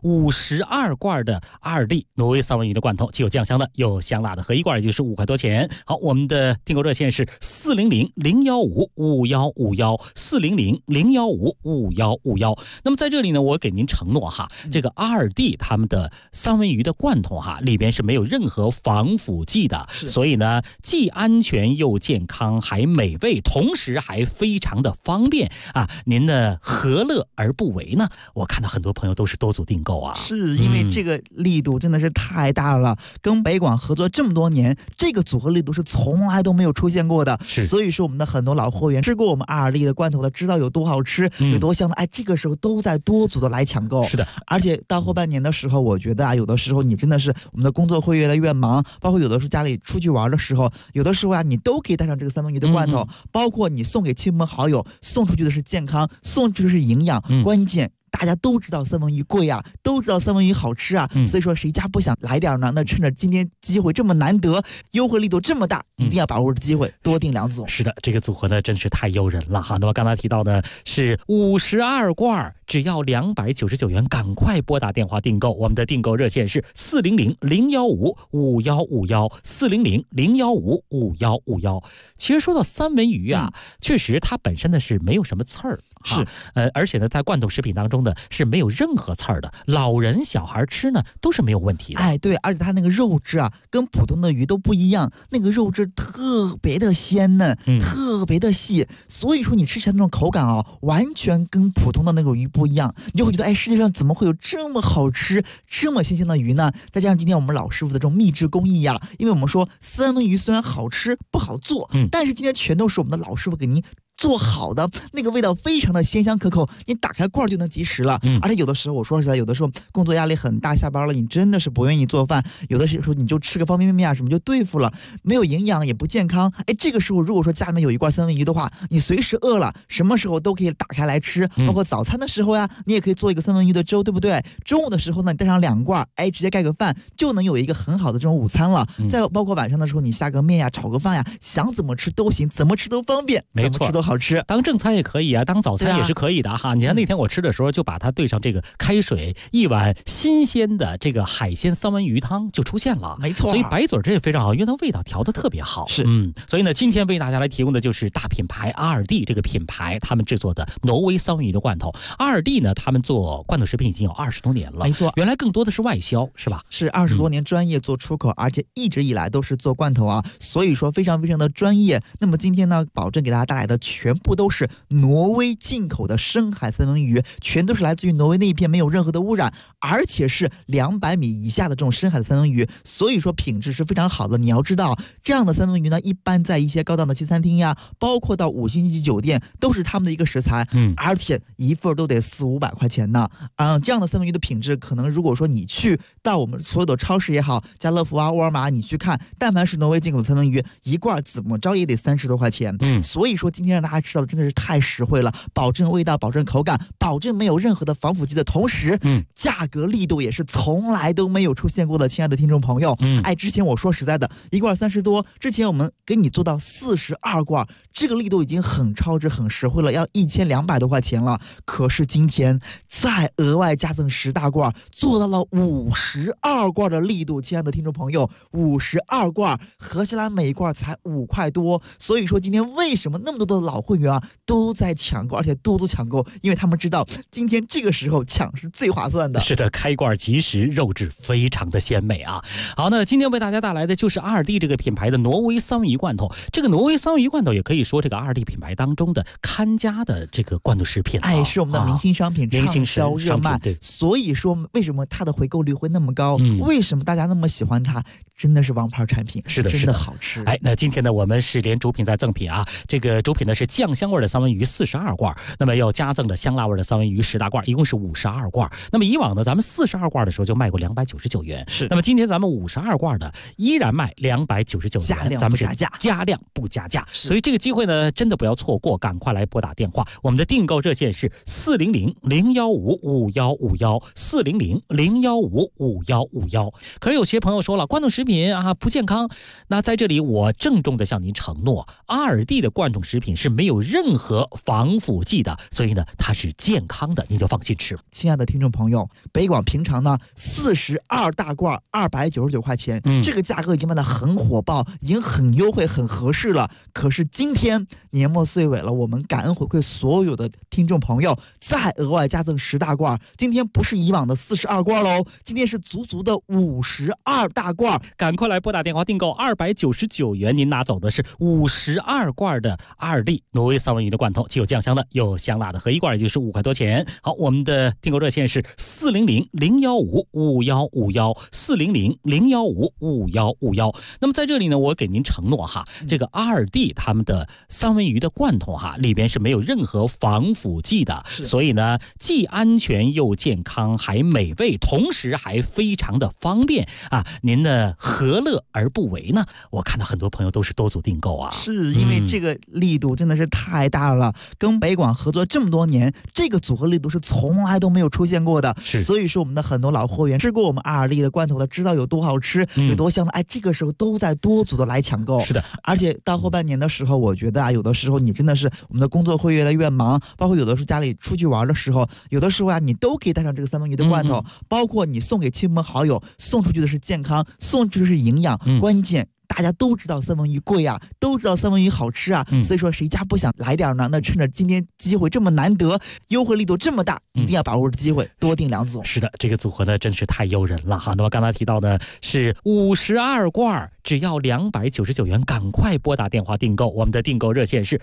52罐的阿尔蒂挪威三文鱼的罐头，既有酱香的又香辣的，合一罐也就是5块多钱。好，我们的订购热线是400-015-5151，400-015-5151。那么在这里呢，我给您承诺哈，这个阿尔蒂他们的三文鱼的罐头哈，里边是没有任何防腐剂的，所以呢，既安全又健康，还美味，同时还非常的方便啊！您呢，何乐而不为呢？我看到很多朋友都是多组订购啊， 是因为这个力度真的是太大了，跟北广合作这么多年，这个组合力度是从来都没有出现过的。所以说我们的很多老货源吃过我们阿尔蒂的罐头的，知道有多好吃，有多香的，哎，这个时候都在多组的来抢购。 是的， 而且到后半年的时候，我觉得啊，有的时候你真的是我们的工作会越来越忙，包括有的时候家里出去玩的时候，有的时候啊，你都可以带上这个三文鱼的罐头，包括你送给亲朋好友，送出去的是健康，送出去的是营养，关键大家都知道三文鱼贵啊，都知道三文鱼好吃啊，所以说谁家不想来点呢？那趁着今天机会这么难得，优惠力度这么大，一定要把握着机会，多订2组。 是的，这个组合呢真是太诱人了哈。那么刚才提到的是52罐，只要299元，赶快拨打电话订购。我们的订购热线是400-015-5151，400-015-5151。其实说到三文鱼啊，确实它本身呢是没有什么刺儿。是，而且呢，在罐头食品当中呢是没有任何刺儿的，老人小孩吃呢都是没有问题的。 哎，对，而且它那个肉质啊，跟普通的鱼都不一样，那个肉质特别的鲜嫩，特别的细，所以说你吃起来那种口感啊，完全跟普通的那种鱼不一样，你就会觉得，哎，世界上怎么会有这么好吃、这么新鲜的鱼呢？再加上今天我们老师傅的这种秘制工艺因为我们说三文鱼虽然好吃不好做，但是今天全都是我们的老师傅给您做好的，那个味道非常的鲜香可口，你打开罐就能即食了。而且有的时候我说实在，有的时候工作压力很大，下班了你真的是不愿意做饭，有的时候你就吃个方便面啊什么就对付了，没有营养也不健康。这个时候如果说家里面有一罐三文鱼的话，你随时饿了什么时候都可以打开来吃，包括早餐的时候呀，你也可以做一个三文鱼的粥，对不对？中午的时候呢，你带上2罐，直接盖个饭就能有一个很好的这种午餐了。再包括晚上的时候你下个面呀，炒个饭呀，想怎么吃都行，怎么吃都方便， 没错， 怎么吃都好吃。 当正餐也可以啊，当早餐也是可以的哈。你看那天我吃的时候，就把它兑上这个开水，一碗新鲜的这个海鲜三文鱼汤就出现了， 没错。 所以白嘴这也非常好，因为它味道调得特别好。 是， 所以呢，今天为大家来提供的就是大品牌阿尔蒂这个品牌他们制作的挪威三文鱼的罐头。阿尔蒂呢，他们做罐头食品已经有20多年了， 没错。 原来更多的是外销，是吧？ 是20多年专业做出口，而且一直以来都是做罐头啊，所以说非常非常的专业。那么今天呢，保证给大家带来的全部都是挪威进口的深海三文鱼，全都是来自于挪威那一片，没有任何的污染，而且是200米以下的这种深海的三文鱼，所以说品质是非常好的。你要知道，这样的三文鱼呢，一般在一些高档的西餐厅呀，包括到5星级酒店，都是他们的一个食材，而且一份都得400-500块钱呢。这样的三文鱼的品质，可能如果说你去到我们所有的超市也好，家乐福啊、沃尔玛，你去看，但凡是挪威进口的三文鱼，一罐怎么着也得30多块钱。所以说今天让大家吃到的真的是太实惠了，保证味道，保证口感，保证没有任何的防腐剂的同时，价格力度也是从来都没有出现过的。亲爱的听众朋友，之前我说实在的，一罐30多，之前我们给你做到42罐，这个力度已经很超值、很实惠了，要1200多块钱了。可是今天再额外加赠10大罐，做到了52罐的力度。亲爱的听众朋友，52罐合起来每一罐才5块多。所以说今天为什么那么多的老会员啊都在抢购，而且多抢购，因为他们知道今天这个时候抢是最划算的。 是的，开罐即食，肉质非常的鲜美啊。好，那今天为大家带来的就是阿尔蒂这个品牌的挪威三文鱼罐头。这个挪威三文鱼罐头也可以说这个阿尔蒂品牌当中的看家的这个罐头食品， 是我们的明星商品，畅销热卖。 对， 所以说为什么它的回购率会那么高？为什么大家那么喜欢它？真的是王牌产品， 是的， 真的好吃。 那今天呢，我们是连主品再赠品啊。这个主品呢是酱香味的三文鱼42罐，那么要加赠的香辣味的三文鱼10大罐，一共是52罐。那么以往呢，咱们42罐的时候就卖过299元， 是。 那么今天咱们52罐的依然卖299元，咱们是加量不加价。所以这个机会呢，真的不要错过，赶快来拨打电话。我们的订购热线是400-015-5151，400-015-5151。可是有些朋友说了，罐头食品啊不健康，那在这里我郑重的向您承诺，阿尔蒂的罐头食品是没有任何防腐剂的，所以呢它是健康的，您就放心吃。 亲爱的听众朋友，北广平常呢42大罐299块钱，这个价格已经卖得很火爆，已经很优惠很合适了。可是今天年末岁尾了，我们感恩回馈所有的听众朋友，再额外加赠10大罐。今天不是以往的42罐喽，今天是足足的52大罐。 赶快来拨打电话订购299元，您拿走的是52罐的阿尔蒂挪威三文鱼的罐头，既有酱香的又香辣的，合一罐也就是5块多钱。好，我们的订购热线是400-015-5151，400-015-5151。那么在这里呢，我给您承诺哈，这个阿尔蒂他们的三文鱼的罐头哈，里边是没有任何防腐剂的，所以呢，既安全又健康，还美味，同时还非常的方便啊！您呢，何乐而不为呢？我看到很多朋友都是多组订购啊， 是因为这个力度真的是太大了，跟北广合作这么多年，这个组合力度是从来都没有出现过的。所以说我们的很多老会员吃过我们阿尔蒂的罐头的，知道有多好吃，有多香的，这个时候都在多组的来抢购。 是的， 而且到后半年的时候，我觉得啊，有的时候你真的是我们的工作会越来越忙，包括有的时候家里出去玩的时候，有的时候啊，你都可以带上这个三文鱼的罐头，包括你送给亲朋好友，送出去的是健康，送出去的是营养，关键大家都知道三文鱼贵啊，都知道三文鱼好吃啊，所以说谁家不想来点呢？那趁着今天机会这么难得，优惠力度这么大，一定要把握着机会，多订2组。 是的，这个组合呢真是太诱人了哈。那么刚才提到的是52罐只要299元，赶快拨打电话订购。我们的订购热线是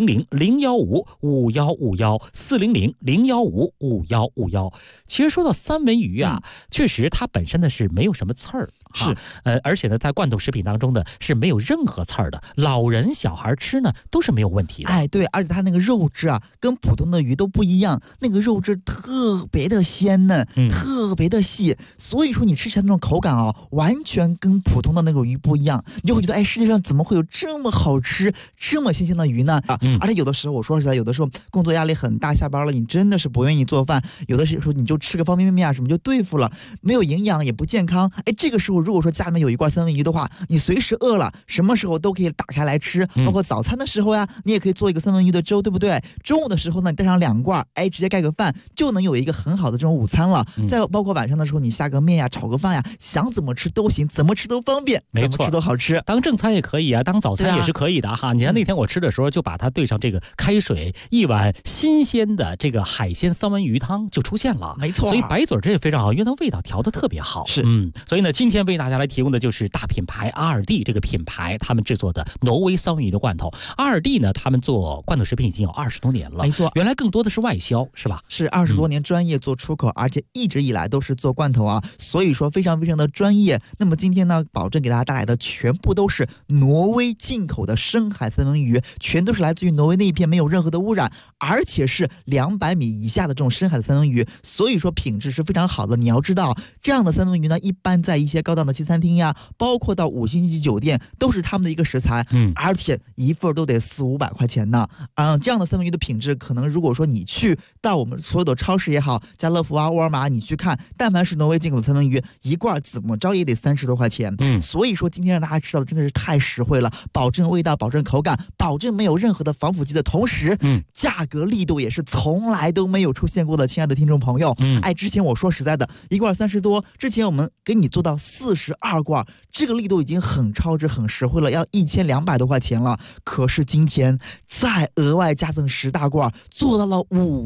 400-015-5151，400-015-5151。其实说到三文鱼啊，确实它本身呢是没有什么刺儿， 是而且呢在罐头食品当中呢是没有任何刺儿的，老人小孩吃呢都是没有问题的。 对，而且它那个肉质啊跟普通的鱼都不一样，那个肉质特别的鲜嫩，特别的细，所以说你吃起来那种口感啊，完全跟普通的那种鱼不一样，你就会觉得世界上怎么会有这么好吃这么新鲜的鱼呢？而且有的时候我说实在，有的时候工作压力很大，下班了你真的是不愿意做饭，有的时候你就吃个方便面啊什么就对付了，没有营养也不健康。这个时候如果说家里面有一罐三文鱼的话，你随时饿了什么时候都可以打开来吃，包括早餐的时候呀，你也可以做一个三文鱼的粥，对不对？中午的时候呢，你带上2罐，直接盖个饭就能有一个很好的这种午餐了。再包括晚上的时候，你下个面呀，炒个饭呀，想怎么吃都行，怎么吃都方便， 没错， 怎么吃都好吃。 当正餐也可以啊，当早餐也是可以的哈。你看那天我吃的时候，就把它兑上这个开水，一碗新鲜的这个海鲜三文鱼汤就出现了， 没错。 所以白嘴这也非常好，因为它味道调得特别好。 是， 所以呢，今天为大家来提供的就是大品牌阿尔蒂这个品牌他们制作的挪威三文鱼的罐头。阿尔蒂呢，他们做罐头食品已经有20多年了， 没错。 原来更多的是外销，是吧？ 是20多年专业做出口，而且一直以来都是做罐头啊，所以说非常非常的专业。那么今天呢，保证给大家带来的全部都是挪威进口的深海三文鱼，全都是来自于挪威那一片，没有任何的污染，而且是200米以下的这种深海的三文鱼，所以说品质是非常好的。你要知道，这样的三文鱼呢，一般在一些高档的西餐厅呀，包括到5星级酒店，都是他们的一个食材，而且一份都得400-500块钱呢。这样的三文鱼的品质，可能如果说你去到我们所有的超市也好，家乐福啊、沃尔玛，你去看，但凡是挪威进口的三文鱼，一罐怎么着也得30多块钱。所以说今天让大家吃到的真的是太实惠了，保证味道，保证口感，保证没有任何的防腐剂的同时，价格力度也是从来都没有出现过的。亲爱的听众朋友，之前我说实在的，一罐30多，之前我们给你做到42罐，这个力度已经很超值、很实惠了，要1200多块钱了。可是今天再额外加赠10大罐，做到了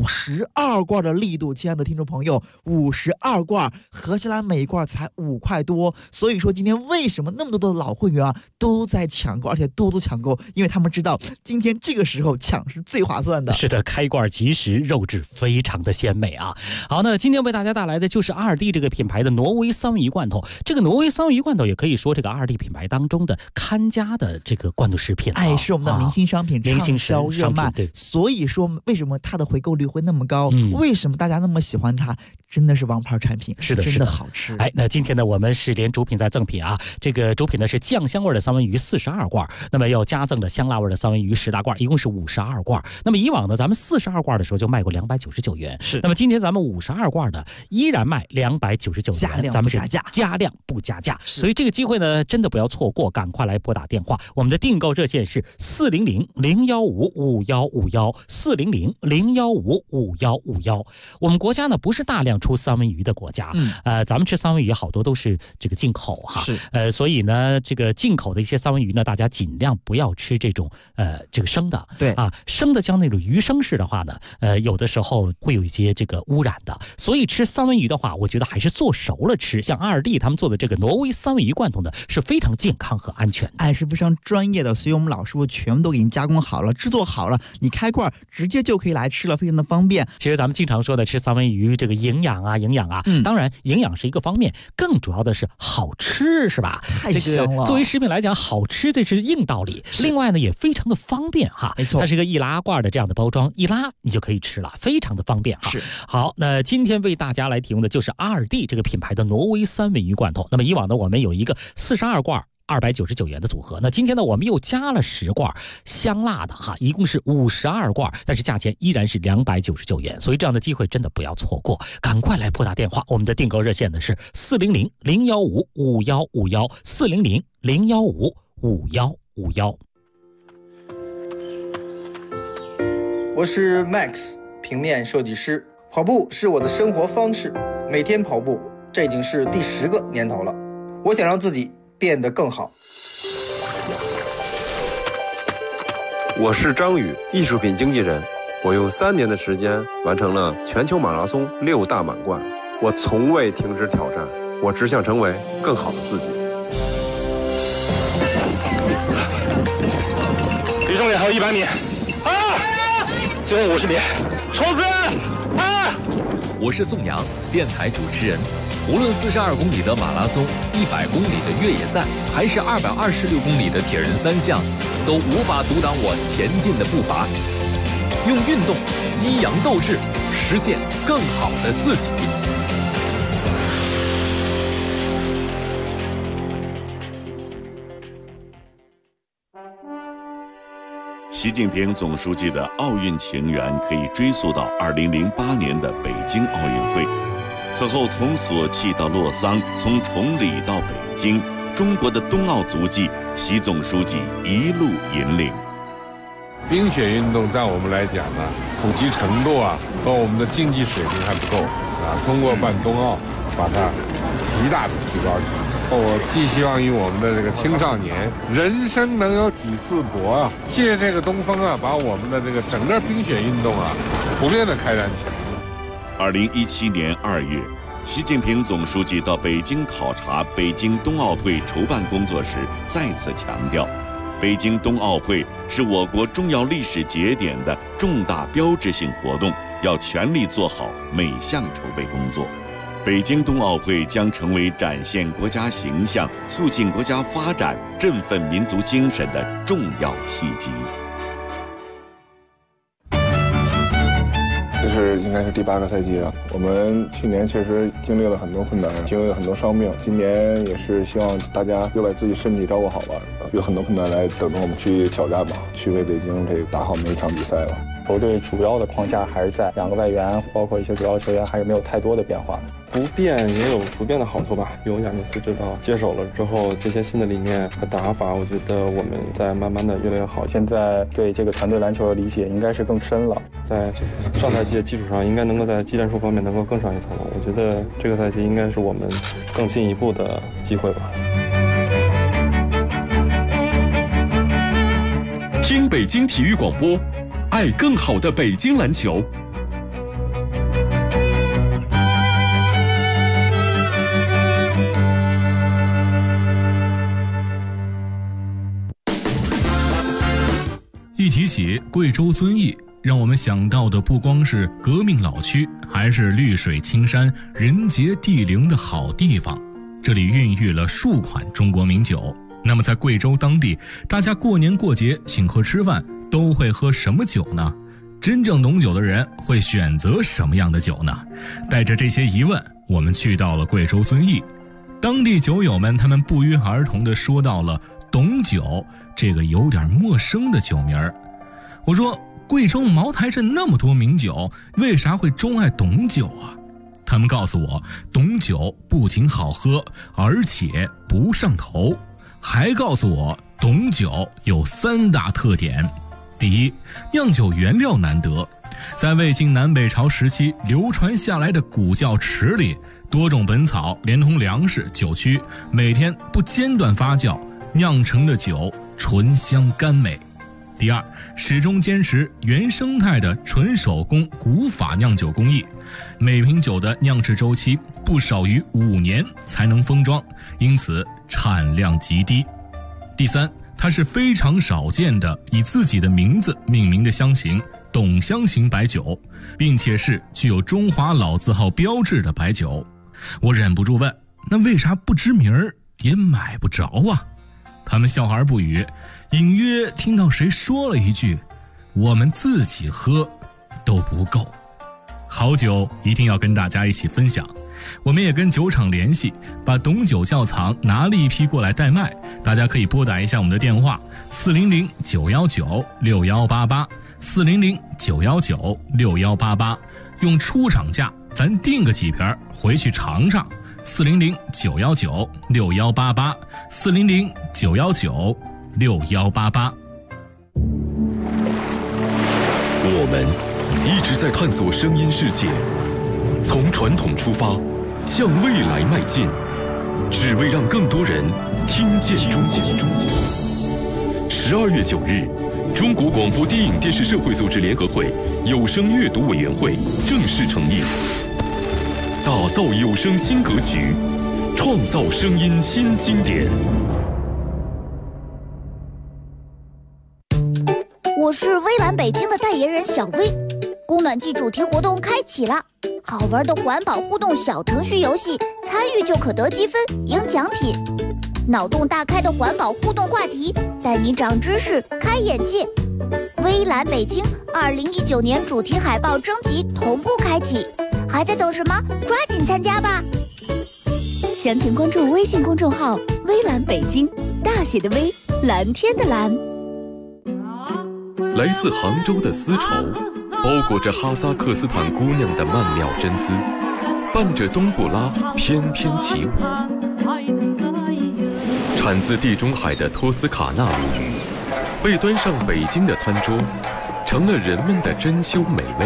52罐的力度。亲爱的听众朋友，52罐合起来每一罐才5块多。所以说今天为什么那么多的老会员啊都在抢购，而且多抢购，因为他们知道今天这个时候抢是最划算的。 是的，开罐即食，肉质非常的鲜美啊。好，那今天为大家带来的就是阿尔蒂这个品牌的挪威三文鱼罐头。这个挪威三文鱼罐头也可以说这个阿尔蒂品牌当中的看家的这个罐头食品， 是我们的明星商品，畅销热卖。所以说为什么它的回购率会那么高？为什么大家那么喜欢它？真的是王牌产品， 是的， 真的好吃。 那今天呢，我们是连主品再赠品啊。这个主品呢是酱香味的三文鱼42罐，那么要加赠的香辣味的三文鱼10大罐，一共是52罐。那么以往呢，咱们42罐的时候就卖过299元， 是。 那么今天咱们52罐的依然卖299元，咱们是加量不加价。所以这个机会呢，真的不要错过，赶快来拨打电话。我们的订购热线是400-015-5151，400-015-5151。我们国家呢不是大量出三文鱼的国家，咱们吃三文鱼好多都是这个进口哈， 是， 所以呢，这个进口的一些三文鱼呢，大家尽量不要吃这种这个生的， 对啊，生的像那种鱼生式的话呢，有的时候会有一些这个污染的，所以吃三文鱼的话，我觉得还是做熟了吃。像阿尔蒂他们做的这个挪威三文鱼罐头呢，是非常健康和安全的， 是非常专业的，所以我们老师傅全部都给你加工好了，制作好了，你开罐直接就可以来吃了，非常的方便。 其实咱们经常说的吃三文鱼，这个营养啊，当然营养是一个方面，更主要的是好吃，是吧？ 太香了。 这个作为食品来讲，好吃这是硬道理。另外呢，也非常的方便哈， 没错， 它是一个易拉罐的这样的包装，一拉你就可以吃了，非常的方便哈。 是。 好，那今天为大家来提供的就是阿尔蒂这个品牌的挪威三文鱼罐头。那么以往呢，我们有一个42罐。299元的组合，那今天呢，我们又加了10罐香辣的哈，一共是52罐，但是价钱依然是299元，所以这样的机会真的不要错过，赶快来拨打电话。我们的订购热线呢是400-015-5151，400-015-5151。 我是 Max， 平面设计师。跑步是我的生活方式，每天跑步，这已经是第10个年头了。我想让自己变得更好。 我是张宇，艺术品经纪人。我用3年的时间完成了全球马拉松6大满贯。我从未停止挑战，我只想成为更好的自己。 离终点还有100米，最后50米，冲刺！ 我是宋阳，电台主持人。无论42公里的马拉松、100公里的越野赛，还是226公里的铁人3项，都无法阻挡我前进的步伐。用运动激扬斗志，实现更好的自己。 习近平总书记的奥运情缘可以追溯到2008年的北京奥运会。此后，从索契到洛桑，从崇礼到北京，中国的冬奥足迹，习总书记一路引领。 冰雪运动在我们来讲呢，普及程度和我们的竞技水平还不够通过办冬奥，把它极大的提高起来。我寄希望于我们的这个青少年，人生能有几次搏借这个东风把我们的这个整个冰雪运动普遍的开展起来。 2017年2月，习近平总书记到北京考察北京冬奥会筹办工作时，再次强调，北京冬奥会是我国重要历史节点的重大标志性活动，要全力做好每项筹备工作。北京冬奥会将成为展现国家形象、促进国家发展、振奋民族精神的重要契机。 这是应该是第8个赛季了。我们去年确实经历了很多困难，经历了很多伤病。今年也是希望大家又把自己身体照顾好吧，有很多困难来等着我们去挑战吧，去为北京这打好每一场比赛吧。 球队主要的框架还是在2个外援，包括一些主要球员，还是没有太多的变化。 不变也有不变的好处吧。有亚尼斯指导接手了之后，这些新的理念和打法，我觉得我们在慢慢的越来越好。 现在对这个团队篮球的理解应该是更深了， 在上赛季的基础上，应该能够在技战术方面能够更上一层楼。我觉得这个赛季应该是我们更进一步的机会吧。 听北京体育广播，爱更好的北京篮球。 一提起贵州遵义，让我们想到的不光是革命老区，还是绿水青山、人杰地灵的好地方。这里孕育了数款中国名酒。那么在贵州当地，大家过年过节请客吃饭都会喝什么酒呢？真正懂酒的人会选择什么样的酒呢？带着这些疑问，我们去到了贵州遵义。当地酒友们他们不约而同地说到了董酒这个有点陌生的酒名儿。我说，贵州茅台镇那么多名酒，为啥会钟爱董酒啊？他们告诉我，董酒不仅好喝，而且不上头，还告诉我董酒有3大特点。第一，酿酒原料难得，在魏晋南北朝时期流传下来的古窖池里，多种本草连同粮食、酒曲，每天不间断发酵，酿成的酒醇香甘美。第二，始终坚持原生态的纯手工古法酿酒工艺，每瓶酒的酿制周期不少于5年才能封装，因此产量极低。第三，它是非常少见的以自己的名字命名的香型董香型白酒，并且是具有中华老字号标志的白酒。我忍不住问，那为啥不知名儿也买不着啊？他们笑而不语，隐约听到谁说了一句，我们自己喝都不够。好酒一定要跟大家一起分享。我们也跟酒厂联系，把董酒窖藏拿了一批过来代卖，大家可以拨打一下我们的电话400-919-6188 400-919-6188，用出厂价咱订个几瓶回去尝尝。400-919-6188 400-919-6188。 我们一直在探索声音世界，从传统出发，向未来迈进，只为让更多人听见中国。12月9日，中国广播电影电视社会组织联合会有声阅读委员会正式成立，打造有声新格局，创造声音新经典。 我是微蓝北京的代言人小薇。供暖季主题活动开启了，好玩的环保互动小程序游戏，参与就可得积分、赢奖品。脑洞大开的环保互动话题，带你长知识、开眼界。微蓝北京2019年主题海报征集同步开启，还在等什么？抓紧参加吧！ 详情关注微信公众号“微蓝北京”，大写的微，蓝天的蓝。 来自杭州的丝绸，包裹着哈萨克斯坦姑娘的曼妙真姿，伴着冬不拉翩翩起舞。产自地中海的托斯卡纳鲈鱼，被端上北京的餐桌，成了人们的珍馐美味。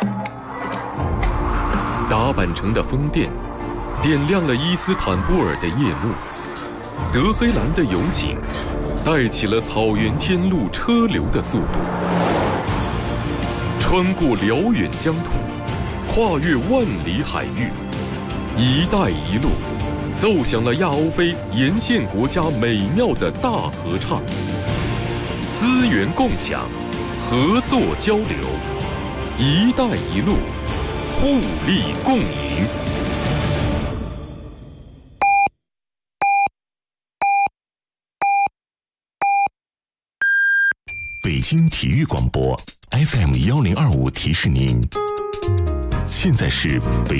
达坂城的风电，点亮了伊斯坦布尔的夜幕。德黑兰的油井，带起了草原天路车流的速度。穿过辽远疆土，跨越万里海域，一带一路奏响了亚欧非沿线国家美妙的大合唱。资源共享，合作交流，一带一路，互利共赢。 北京体育广播 FM 1025提示您，现在是北